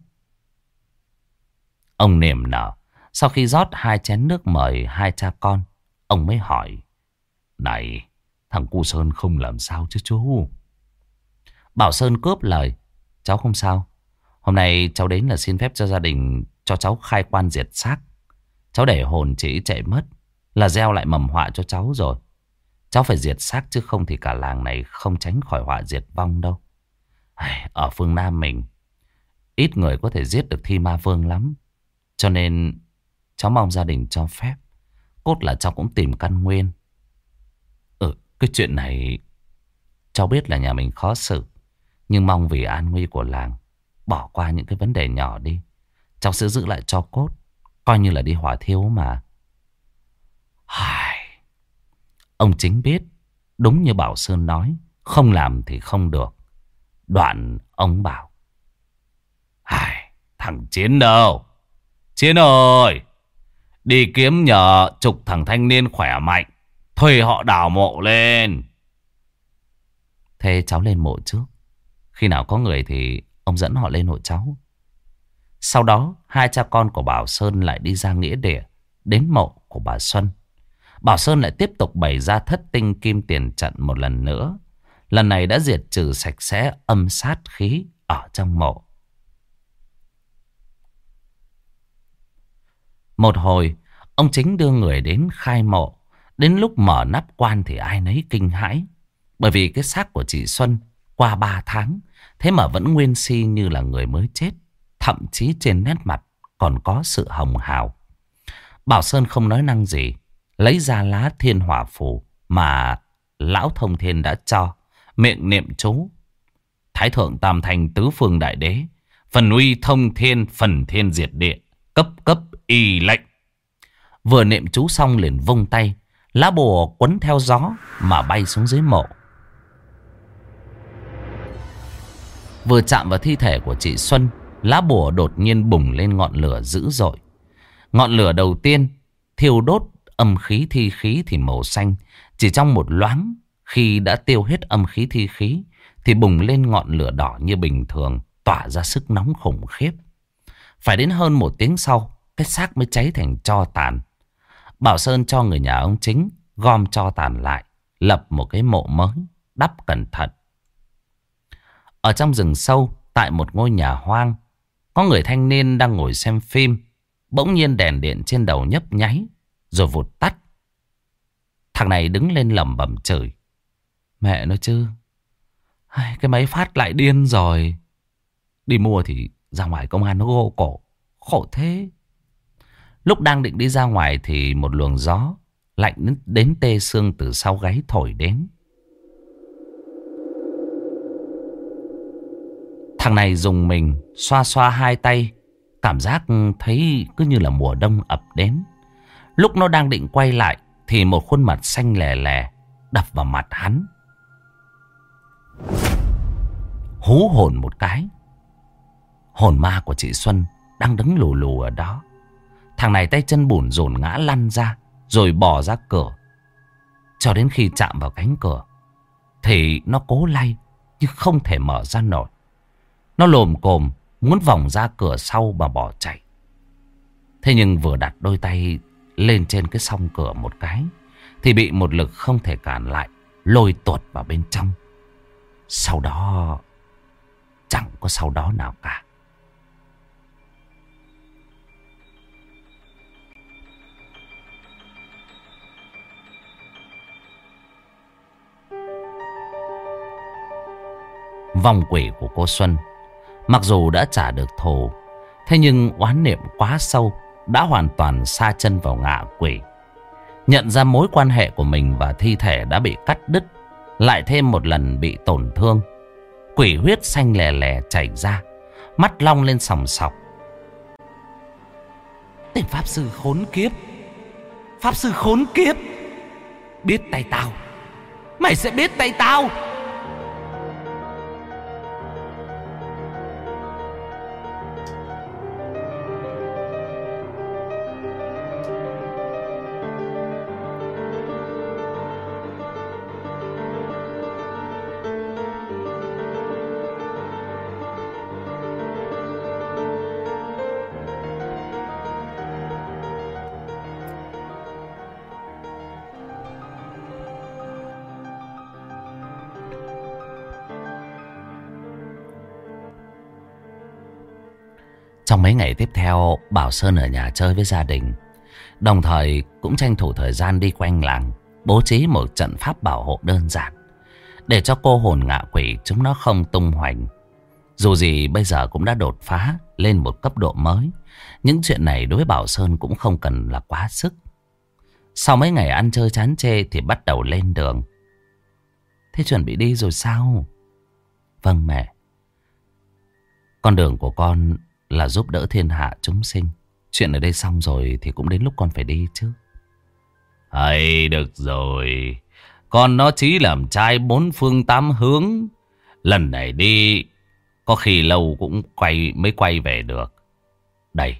Ông niềm nở. Sau khi rót hai chén nước mời hai cha con, ông mới hỏi. Này, thằng cu Sơn không làm sao chứ chú? Bảo Sơn cướp lời. Cháu không sao. Hôm nay cháu đến là xin phép cho gia đình cho cháu khai quan diệt xác. Cháu để hồn chỉ chạy mất là gieo lại mầm họa cho cháu rồi. Cháu phải diệt xác chứ không thì cả làng này không tránh khỏi họa diệt vong đâu. Ở phương Nam mình ít người có thể giết được Thi Ma Vương lắm. Cho nên cháu mong gia đình cho phép. Cốt là cháu cũng tìm căn nguyên. Ừ, cái chuyện này cháu biết là nhà mình khó xử, nhưng mong vì an nguy của làng, bỏ qua những cái vấn đề nhỏ đi. Cháu sẽ giữ lại cho cốt, coi như là đi hỏa thiêu mà. Ai... Ông Chính biết, đúng như Bảo Sơn nói, không làm thì không được. Đoạn ông bảo: Ai... Thằng Chiến đâu? Chiến ơi! Đi kiếm nhờ chục thằng thanh niên khỏe mạnh, thuê họ đào mộ lên. Thế cháu lên mộ trước. Khi nào có người thì ông dẫn họ lên hộ cháu. Sau đó hai cha con của Bảo Sơn lại đi ra nghĩa địa, đến mộ của bà Xuân. Bảo Sơn lại tiếp tục bày ra thất tinh kim tiền trận một lần nữa. Lần này đã diệt trừ sạch sẽ âm sát khí ở trong mộ. Một hồi, ông Chính đưa người đến khai mộ. Đến lúc mở nắp quan thì ai nấy kinh hãi. Bởi vì cái xác của chị Xuân qua ba tháng, thế mà vẫn nguyên si như là người mới chết. Thậm chí trên nét mặt còn có sự hồng hào. Bảo Sơn không nói năng gì, lấy ra lá thiên hỏa phù mà lão thông thiên đã cho, miệng niệm chú: Thái thượng tam thành tứ phương đại đế, phần uy thông thiên, phần thiên diệt địa, cấp cấp y lệnh. Vừa niệm chú xong liền vung tay, lá bùa quấn theo gió mà bay xuống dưới mộ. Vừa chạm vào thi thể của chị Xuân, lá bùa đột nhiên bùng lên ngọn lửa dữ dội. Ngọn lửa đầu tiên thiêu đốt âm khí thi khí thì màu xanh. Chỉ trong một loáng, khi đã tiêu hết âm khí thi khí thì bùng lên ngọn lửa đỏ như bình thường, tỏa ra sức nóng khủng khiếp. Phải đến hơn một tiếng sau, cái xác mới cháy thành tro tàn. Bảo Sơn cho người nhà ông Chính gom tro tàn lại, lập một cái mộ mới, đắp cẩn thận. Ở trong rừng sâu, tại một ngôi nhà hoang, có người thanh niên đang ngồi xem phim. Bỗng nhiên đèn điện trên đầu nhấp nháy, rồi vụt tắt. Thằng này đứng lên lẩm bẩm chửi: Mẹ nó chứ, cái máy phát lại điên rồi. Đi mua thì ra ngoài công an nó gô cổ, khổ thế. Lúc đang định đi ra ngoài thì một luồng gió lạnh đến tê xương từ sau gáy thổi đến. Thằng này dùng mình xoa xoa hai tay, cảm giác thấy cứ như là mùa đông ập đến. Lúc nó đang định quay lại thì một khuôn mặt xanh lè lè đập vào mặt hắn. Hú hồn một cái, hồn ma của chị Xuân đang đứng lù lù ở đó. Thằng này tay chân bủn rủn ngã lăn ra, rồi bò ra cửa. Cho đến khi chạm vào cánh cửa thì nó cố lay nhưng không thể mở ra nổi. Nó lồm cồm muốn vòng ra cửa sau mà bỏ chạy. Thế nhưng vừa đặt đôi tay lên trên cái song cửa một cái thì bị một lực không thể cản lại lôi tuột vào bên trong. Sau đó chẳng có sau đó nào cả. Vong quỷ của cô Xuân mặc dù đã trả được thù, thế nhưng oán niệm quá sâu đã hoàn toàn sa chân vào ngạ quỷ. Nhận ra mối quan hệ của mình và thi thể đã bị cắt đứt, lại thêm một lần bị tổn thương, quỷ huyết xanh lè lè chảy ra, mắt long lên sòng sọc. Tên pháp sư khốn kiếp, pháp sư khốn kiếp, biết tay tao, mày sẽ biết tay tao. Trong mấy ngày tiếp theo, Bảo Sơn ở nhà chơi với gia đình, đồng thời cũng tranh thủ thời gian đi quanh làng bố trí một trận pháp bảo hộ đơn giản để cho cô hồn ngạ quỷ chúng nó không tung hoành. Dù gì bây giờ cũng đã đột phá lên một cấp độ mới. Những chuyện này đối với Bảo Sơn cũng không cần là quá sức. Sau mấy ngày ăn chơi chán chê thì bắt đầu lên đường. Thế chuẩn bị đi rồi sao? Vâng mẹ. Con đường của con là giúp đỡ thiên hạ chúng sinh. Chuyện ở đây xong rồi thì cũng đến lúc con phải đi chứ. Hay được rồi. Con nó chỉ làm trai bốn phương tám hướng. Lần này đi có khi lâu cũng quay mới quay về được. Đây,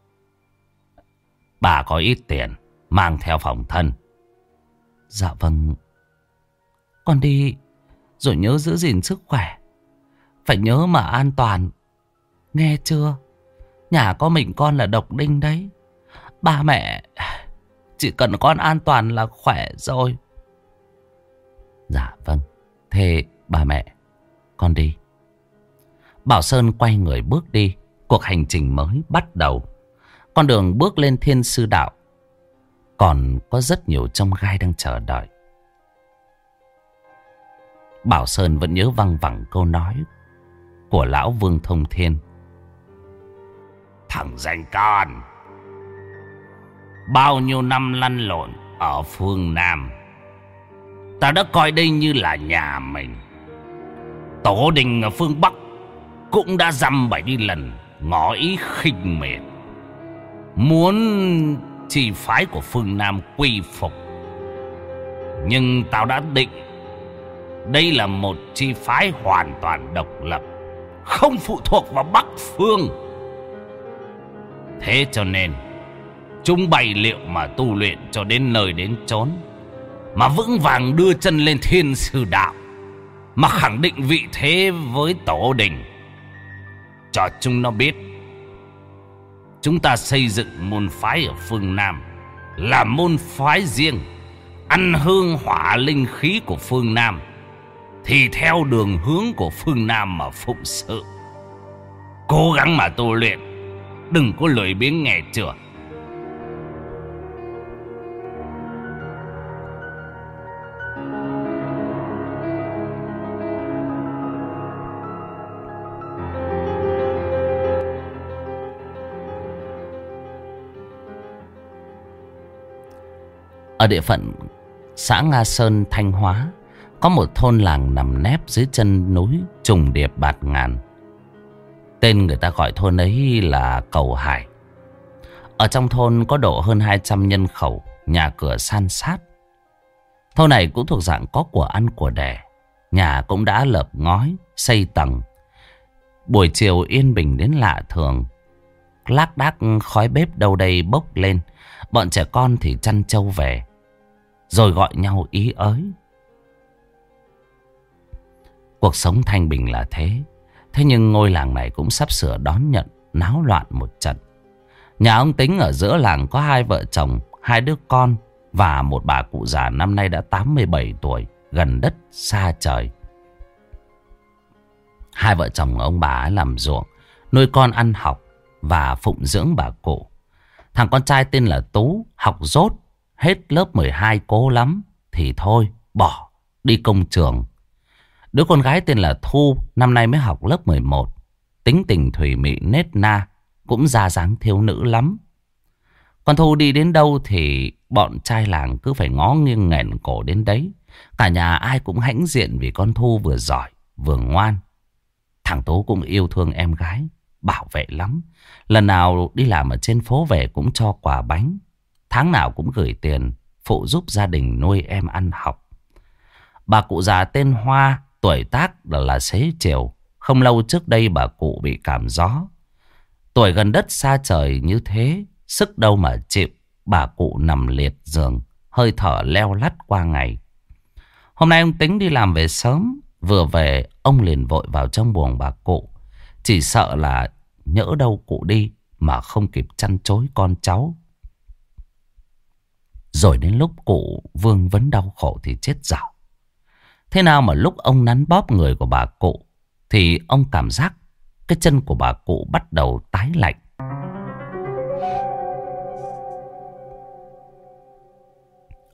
bà có ít tiền, mang theo phòng thân. Dạ vâng. Con đi rồi nhớ giữ gìn sức khỏe. Phải nhớ mà an toàn. Nghe chưa? Nhà có mình con là độc đinh đấy. Ba mẹ chỉ cần con an toàn là khỏe rồi. Dạ vâng. Thế ba mẹ, con đi. Bảo Sơn quay người bước đi. Cuộc hành trình mới bắt đầu. Con đường bước lên thiên sư đạo còn có rất nhiều chông gai đang chờ đợi. Bảo Sơn vẫn nhớ văng vẳng câu nói của lão Vương Thông Thiên. Thằng danh con, bao nhiêu năm lăn lộn ở phương Nam, ta đã coi đây như là nhà mình. Tổ đình ở phương Bắc cũng đã dăm bảy lần ngỏ ý khinh miệt, muốn chi phái của phương Nam quy phục. Nhưng tao đã định đây là một chi phái hoàn toàn độc lập, không phụ thuộc vào Bắc phương. Thế cho nên chúng bày liệu mà tu luyện cho đến nơi đến chốn, mà vững vàng đưa chân lên thiên sư đạo, mà khẳng định vị thế với tổ đình, cho chúng nó biết chúng ta xây dựng môn phái ở phương Nam là môn phái riêng, ăn hương hỏa linh khí của phương Nam, thì theo đường hướng của phương Nam mà phụng sự. Cố gắng mà tu luyện, đừng có lười biếng nghe chưa. Ở địa phận xã Nga Sơn, Thanh Hóa, có một thôn làng nằm nép dưới chân núi trùng điệp bạt ngàn. Tên người ta gọi thôn ấy là Cầu Hải. Ở trong thôn có độ hơn hai trăm nhân khẩu, nhà cửa san sát. Thôn này cũng thuộc dạng có của ăn của đẻ. Nhà cũng đã lợp ngói, xây tầng. Buổi chiều yên bình đến lạ thường. Lác đác khói bếp đâu đây bốc lên. Bọn trẻ con thì chăn trâu về, rồi gọi nhau ý ới. Cuộc sống thanh bình là thế. Thế nhưng ngôi làng này cũng sắp sửa đón nhận náo loạn một trận. Nhà ông Tính ở giữa làng có hai vợ chồng, hai đứa con và một bà cụ già năm nay đã tám mươi bảy tuổi, gần đất xa trời. Hai vợ chồng ông bà ấy làm ruộng, nuôi con ăn học và phụng dưỡng bà cụ. Thằng con trai tên là Tú học dốt, hết lớp mười hai cố lắm thì thôi bỏ đi công trường. Đứa con gái tên là Thu năm nay mới học lớp mười một, tính tình thủy mị nết na, cũng ra dáng thiếu nữ lắm. Con Thu đi đến đâu thì bọn trai làng cứ phải ngó nghiêng nghển cổ đến đấy. Cả nhà ai cũng hãnh diện vì con Thu vừa giỏi vừa ngoan. Thằng Tú cũng yêu thương em gái, bảo vệ lắm. Lần nào đi làm ở trên phố về cũng cho quà bánh. Tháng nào cũng gửi tiền phụ giúp gia đình nuôi em ăn học. Bà cụ già tên Hoa, tuổi tác là xế chiều. Không lâu trước đây bà cụ bị cảm gió. Tuổi gần đất xa trời như thế, sức đâu mà chịu. Bà cụ nằm liệt giường, hơi thở leo lắt qua ngày. Hôm nay ông Tính đi làm về sớm. Vừa về ông liền vội vào trong buồng bà cụ. Chỉ sợ là nhỡ đâu cụ đi mà không kịp chăn chối con cháu. Rồi đến lúc cụ vương vấn đau khổ thì chết dở. Thế nào mà lúc ông nắn bóp người của bà cụ thì ông cảm giác cái chân của bà cụ bắt đầu tái lạnh.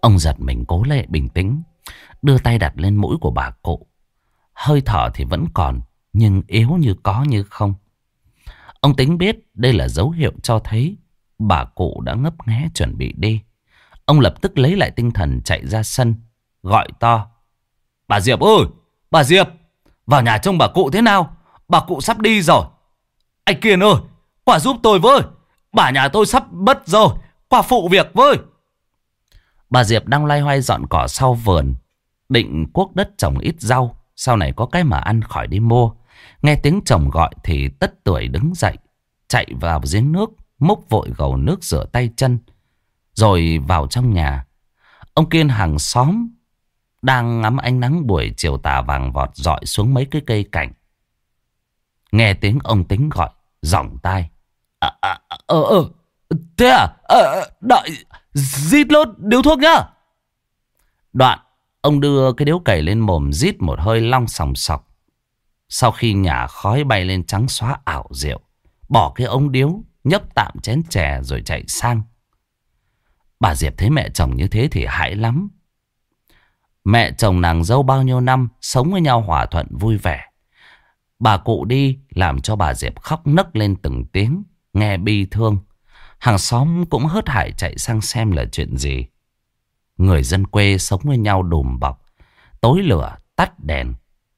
Ông giật mình cố lệ bình tĩnh, đưa tay đặt lên mũi của bà cụ. Hơi thở thì vẫn còn, nhưng yếu như có như không. Ông Tính biết đây là dấu hiệu cho thấy bà cụ đã ngấp nghé chuẩn bị đi. Ông lập tức lấy lại tinh thần chạy ra sân, gọi to: "Bà Diệp ơi! Bà Diệp! Vào nhà trông bà cụ thế nào? Bà cụ sắp đi rồi. Anh Kiên ơi! Qua giúp tôi với! Bà nhà tôi sắp mất rồi! Qua phụ việc với!" Bà Diệp đang loay hoay dọn cỏ sau vườn, định cuốc đất trồng ít rau, sau này có cái mà ăn khỏi đi mua. Nghe tiếng chồng gọi thì tất tưởi đứng dậy, chạy vào giếng nước, múc vội gầu nước rửa tay chân, rồi vào trong nhà. Ông Kiên hàng xóm đang ngắm ánh nắng buổi chiều tà vàng vọt rọi xuống mấy cái cây cảnh. Nghe tiếng ông Tính gọi, giỏng tai: "Ờ, ờ, ờ, ờ, thế à? Ờ, đợi, rít lốt điếu thuốc nhá." Đoạn, ông đưa cái điếu cày lên mồm rít một hơi long sòng sọc. Sau khi nhả khói bay lên trắng xóa ảo diệu, bỏ cái ống điếu, nhấp tạm chén chè rồi chạy sang. Bà Diệp thấy mẹ chồng như thế thì hãi lắm. Mẹ chồng nàng dâu bao nhiêu năm sống với nhau hòa thuận vui vẻ. Bà cụ đi làm cho bà Diệp khóc nấc lên từng tiếng, nghe bi thương. Hàng xóm cũng hớt hải chạy sang xem là chuyện gì. Người dân quê sống với nhau đùm bọc, tối lửa tắt đèn.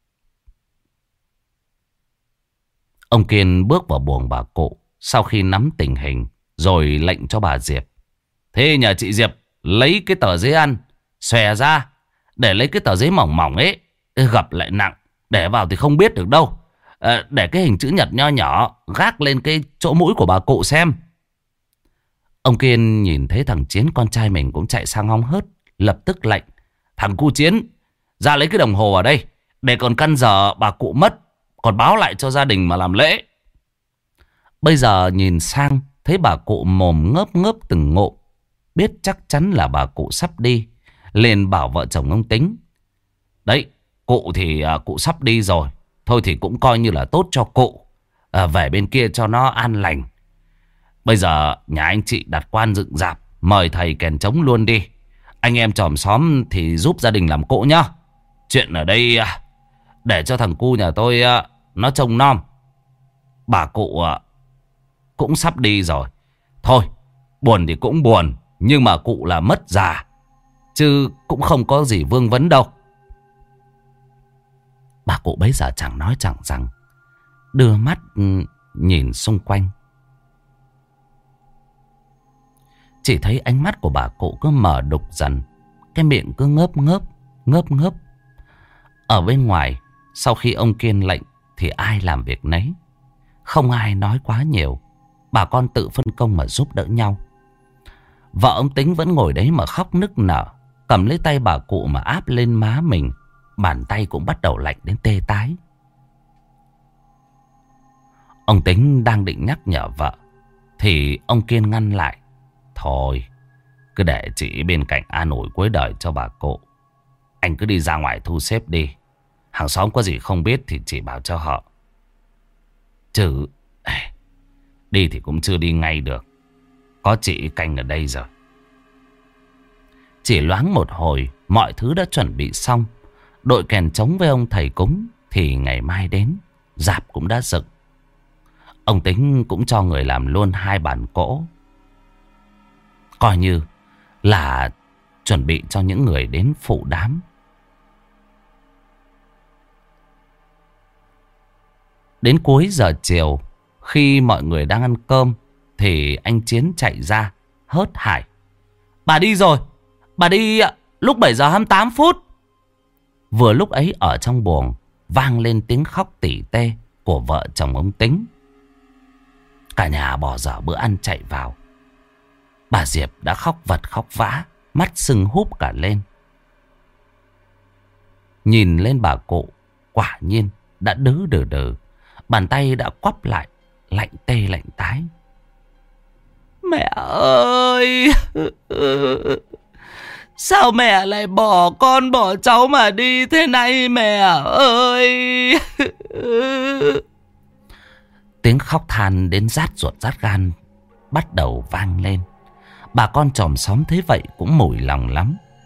Ông Kiên bước vào buồng bà cụ sau khi nắm tình hình, rồi lệnh cho bà Diệp: "Thế nhờ chị Diệp lấy cái tờ giấy ăn, xòe ra, để lấy cái tờ giấy mỏng mỏng ấy, gập lại nặng, để vào thì không biết được đâu. À, để cái hình chữ nhật nho nhỏ gác lên cái chỗ mũi của bà cụ xem." Ông Kiên nhìn thấy thằng Chiến con trai mình cũng chạy sang hóng hớt, lập tức lệnh: "Thằng cu Chiến, ra lấy cái đồng hồ ở đây, để còn căn giờ bà cụ mất, còn báo lại cho gia đình mà làm lễ." Bây giờ nhìn sang thấy bà cụ mồm ngớp ngớp từng ngụm, biết chắc chắn là bà cụ sắp đi, liền bảo vợ chồng ông Tính: "Đấy, cụ thì à, cụ sắp đi rồi, thôi thì cũng coi như là tốt cho cụ, à, về bên kia cho nó an lành. Bây giờ nhà anh chị đặt quan dựng rạp, mời thầy kèn trống luôn đi. Anh em chòm xóm thì giúp gia đình làm cỗ nhá. Chuyện ở đây à, để cho thằng cu nhà tôi à, nó trông nom. Bà cụ à, cũng sắp đi rồi. Thôi, buồn thì cũng buồn, nhưng mà cụ là mất già, chứ cũng không có gì vương vấn đâu." Bà cụ bấy giờ chẳng nói chẳng rằng, đưa mắt nhìn xung quanh. Chỉ thấy ánh mắt của bà cụ cứ mở đục dần, cái miệng cứ ngớp ngớp, ngớp ngớp. Ở bên ngoài, sau khi ông Kiên lệnh thì ai làm việc nấy, không ai nói quá nhiều. Bà con tự phân công mà giúp đỡ nhau. Vợ ông Tính vẫn ngồi đấy mà khóc nức nở, cầm lấy tay bà cụ mà áp lên má mình. Bàn tay cũng bắt đầu lạnh đến tê tái. Ông Tính đang định nhắc nhở vợ thì ông Kiên ngăn lại: "Thôi, cứ để chị bên cạnh an ủi cuối đời cho bà cụ. Anh cứ đi ra ngoài thu xếp đi. Hàng xóm có gì không biết thì chị bảo cho họ. Chứ đi thì cũng chưa đi ngay được. Có chị canh ở đây rồi." Chỉ loáng một hồi, mọi thứ đã chuẩn bị xong. Đội kèn trống với ông thầy cúng thì ngày mai đến, rạp cũng đã dựng. Ông Tính cũng cho người làm luôn hai bàn cỗ, coi như là chuẩn bị cho những người đến phụ đám. Đến cuối giờ chiều, khi mọi người đang ăn cơm thì anh Chiến chạy ra hớt hải: "Bà đi rồi, bà đi lúc bảy giờ hai mươi tám phút. Vừa lúc ấy ở trong buồng vang lên tiếng khóc tỉ tê của vợ chồng ông Tính. Cả nhà bỏ dở bữa ăn chạy vào. Bà Diệp đã khóc vật khóc vã, mắt sưng húp cả lên. Nhìn lên bà cụ, quả nhiên đã đứ đừ đừ, bàn tay đã quắp lại, lạnh tê lạnh tái. "Mẹ ơi! Sao mẹ lại bỏ con bỏ cháu mà đi thế này mẹ ơi!" Tiếng khóc than đến rát ruột rát gan bắt đầu vang lên. Bà con chòm xóm thấy vậy cũng mủi lòng lắm.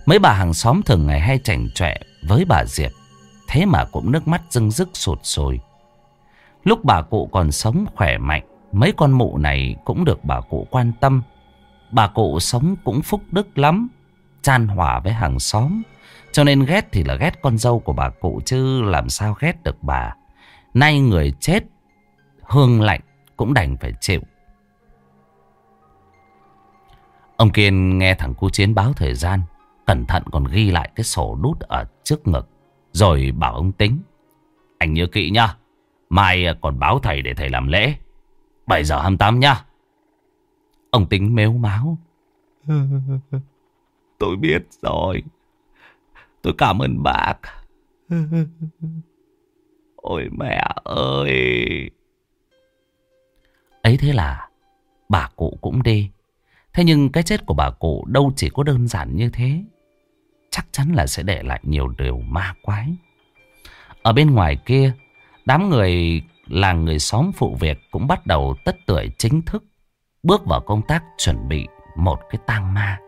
Mấy bà hàng xóm thường ngày hay chảnh chọe với bà Diệp, thế mà cũng nước mắt rưng rức sụt sùi. Lúc bà cụ còn sống khỏe mạnh, mấy con mụ này cũng được bà cụ quan tâm. Bà cụ sống cũng phúc đức lắm, chan hòa với hàng xóm. Cho nên ghét thì là ghét con dâu của bà cụ, chứ làm sao ghét được bà. Nay người chết hương lạnh cũng đành phải chịu. Ông Kiên nghe thằng cu Chiến báo thời gian, cẩn thận còn ghi lại cái sổ đút ở trước ngực, rồi bảo ông Tính: anh nhớ kỹ nhá, mai còn báo thầy để thầy làm lễ, bảy giờ hai mươi tám nhá. Ông Tính mếu máo: tôi biết rồi, tôi cảm ơn bác. Ôi mẹ ơi. Ấy thế là bà cụ cũng đi. Thế nhưng cái chết của bà cụ đâu chỉ có đơn giản như thế. Chắc chắn là sẽ để lại nhiều điều ma quái. Ở bên ngoài kia, đám người làng người xóm phụ việc cũng bắt đầu tất tưởi chính thức bước vào công tác chuẩn bị một cái tang ma.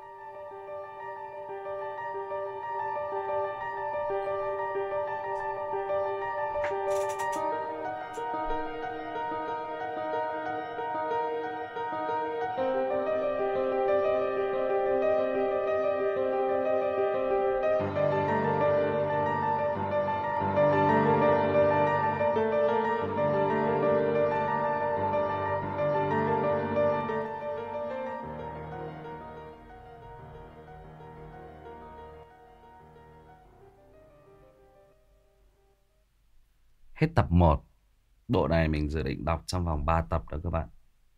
Hết tập một. Bộ này mình dự định đọc trong vòng ba tập đó các bạn.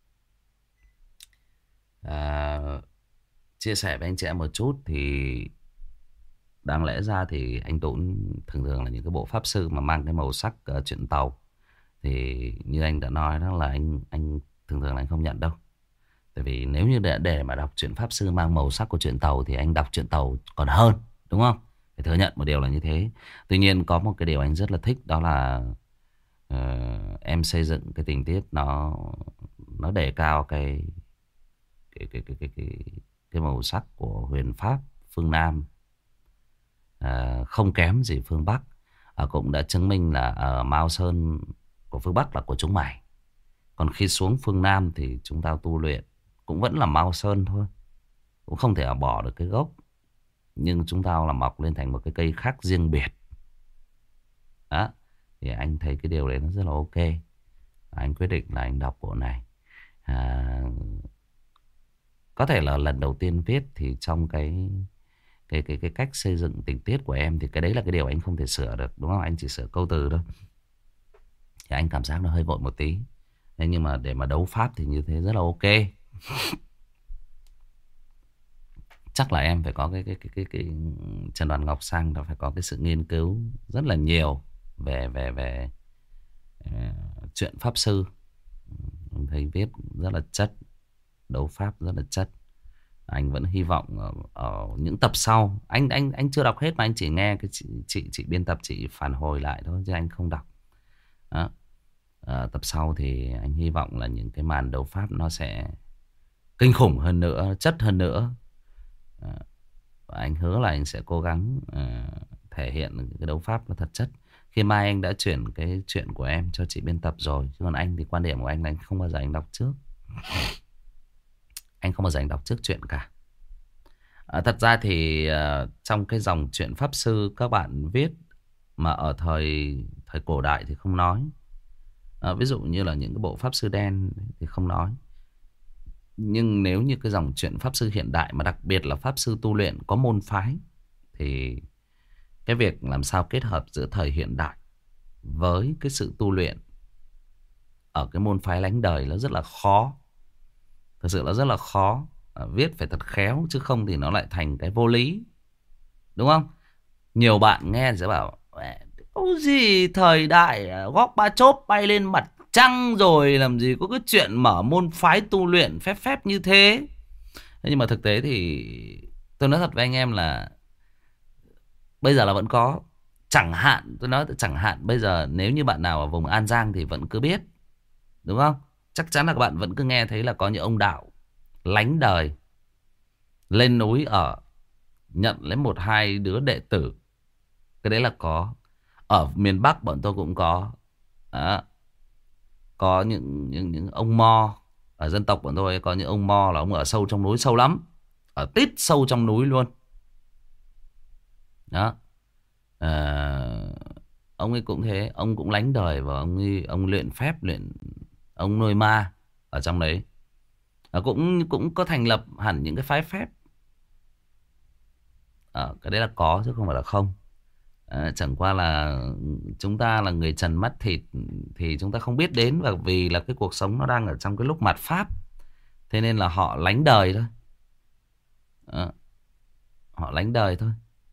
à, Chia sẻ với anh chị em một chút thì đáng lẽ ra thì anh Tún thường thường là những cái bộ pháp sư mà mang cái màu sắc uh, truyện tàu. Thì như anh đã nói đó là anh anh thường thường là anh không nhận đâu. Tại vì nếu như để, để mà đọc truyện pháp sư mang màu sắc của truyện tàu thì anh đọc truyện tàu còn hơn, đúng không? Phải thừa nhận một điều là như thế. Tuy nhiên có một cái điều anh rất là thích, đó là uh, em xây dựng cái tình tiết nó nó đề cao cái cái cái cái cái cái, cái màu sắc của huyền pháp phương Nam, uh, không kém gì phương Bắc. Uh, cũng đã chứng minh là ở Mao Sơn của phương Bắc là của chúng mày, còn khi xuống phương Nam thì chúng tao tu luyện cũng vẫn là Mao Sơn thôi, cũng không thể bỏ được cái gốc, nhưng chúng tao là mọc lên thành một cái cây khác riêng biệt. Đó, thì anh thấy cái điều đấy nó rất là ok. Anh quyết định là anh đọc bộ này. à, Có thể là lần đầu tiên viết thì trong cái cái cái cái cách xây dựng tình tiết của em thì cái đấy là cái điều anh không thể sửa được, đúng không? Anh chỉ sửa câu từ thôi. Thì anh cảm giác nó hơi vội một tí. Thế nhưng mà để mà đấu pháp thì như thế rất là ok. Chắc là em phải có cái cái cái cái, cái Trần Đoàn Ngọc Sang nó phải có cái sự nghiên cứu rất là nhiều về về về uh, chuyện pháp sư. Em thấy viết rất là chất, đấu pháp rất là chất. Anh vẫn hy vọng ở, ở những tập sau, anh anh anh chưa đọc hết mà anh chỉ nghe cái chị chị chị biên tập chị phản hồi lại thôi chứ anh không đọc. Đó. À, tập sau thì anh hy vọng là những cái màn đấu pháp nó sẽ kinh khủng hơn nữa, chất hơn nữa. À, và anh hứa là anh sẽ cố gắng uh, thể hiện cái đấu pháp nó thật chất. Khi mai anh đã chuyển cái chuyện của em cho chị biên tập rồi, chứ còn anh thì quan điểm của anh là anh không bao giờ anh đọc trước. Anh không bao giờ anh đọc trước chuyện cả. À, thật ra thì uh, trong cái dòng truyện pháp sư các bạn viết mà ở thời thời cổ đại thì không nói. À, ví dụ như là những cái bộ pháp sư đen thì không nói. Nhưng nếu như cái dòng truyện pháp sư hiện đại mà đặc biệt là pháp sư tu luyện có môn phái thì cái việc làm sao kết hợp giữa thời hiện đại với cái sự tu luyện ở cái môn phái lánh đời nó rất là khó. Thực sự là rất là khó. À, viết phải thật khéo chứ không thì nó lại thành cái vô lý, đúng không? Nhiều bạn nghe sẽ bảo có gì thời đại góc ba chốt bay lên mặt trăng rồi, làm gì có cái chuyện mở môn phái tu luyện phép phép như thế. Thế nhưng mà thực tế thì tôi nói thật với anh em là bây giờ là vẫn có. Chẳng hạn, tôi nói chẳng hạn bây giờ nếu như bạn nào ở vùng An Giang thì vẫn cứ biết, đúng không? Chắc chắn là các bạn vẫn cứ nghe thấy là có những ông đạo lánh đời lên núi ở nhận lấy một hai đứa đệ tử. Cái đấy là có. Ở miền Bắc bọn tôi cũng có. Đó. Có những, những, những ông Mo. Ở dân tộc bọn tôi có những ông Mo là ông ở sâu trong núi, sâu lắm. Ở tít sâu trong núi luôn. Đó. À, ông ấy cũng thế. Ông cũng lánh đời và ông ấy, ông luyện phép, luyện, ông nuôi ma ở trong đấy. À, cũng cũng có thành lập hẳn những cái phái phép. À, cái đấy là có chứ không phải là không. À, chẳng qua là chúng ta là người trần mắt thịt thì chúng ta không biết đến, và vì là cái cuộc sống nó đang ở trong cái lúc mạt Pháp, thế nên là họ lánh đời thôi. À, họ lánh đời thôi.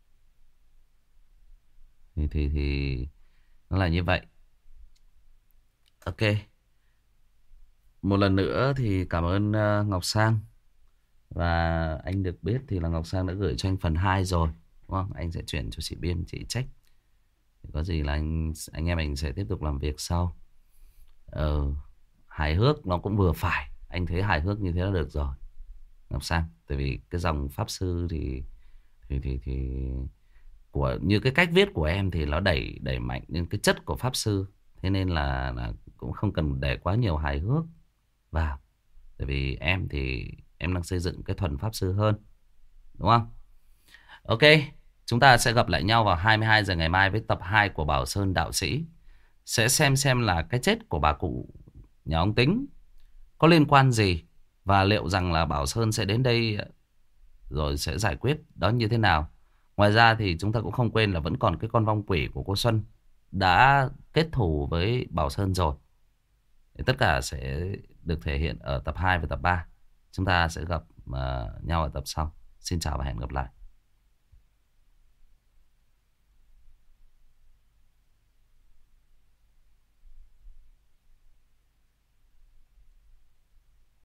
Thì thì thì nó là như vậy. Ok. Một lần nữa thì cảm ơn uh, Ngọc Sang. Và anh được biết thì là Ngọc Sang đã gửi cho anh phần hai rồi, đúng không? Anh sẽ chuyển cho chị Biên, chị check. Có gì là anh anh em mình sẽ tiếp tục làm việc sau. Ờ, hài hước nó cũng vừa phải. Anh thấy hài hước như thế là được rồi, Ngọc Sang. Tại vì cái dòng pháp sư thì thì thì thì của như cái cách viết của em thì nó đẩy đẩy mạnh lên cái chất của pháp sư. Thế nên là, là cũng không cần để quá nhiều hài hước vào. Tại vì em thì em đang xây dựng cái thuần pháp sư hơn, đúng không? Ok, chúng ta sẽ gặp lại nhau vào hai mươi hai giờ ngày mai với tập hai của Bảo Sơn Đạo Sĩ. Sẽ xem xem là cái chết của bà cụ nhà ông Tính có liên quan gì, và liệu rằng là Bảo Sơn sẽ đến đây rồi sẽ giải quyết đó như thế nào. Ngoài ra thì chúng ta cũng không quên là vẫn còn cái con vong quỷ của cô Xuân đã kết thù với Bảo Sơn rồi. Tất cả sẽ được thể hiện ở tập hai và tập ba. Chúng ta sẽ gặp uh, nhau ở tập sau. Xin chào và hẹn gặp lại.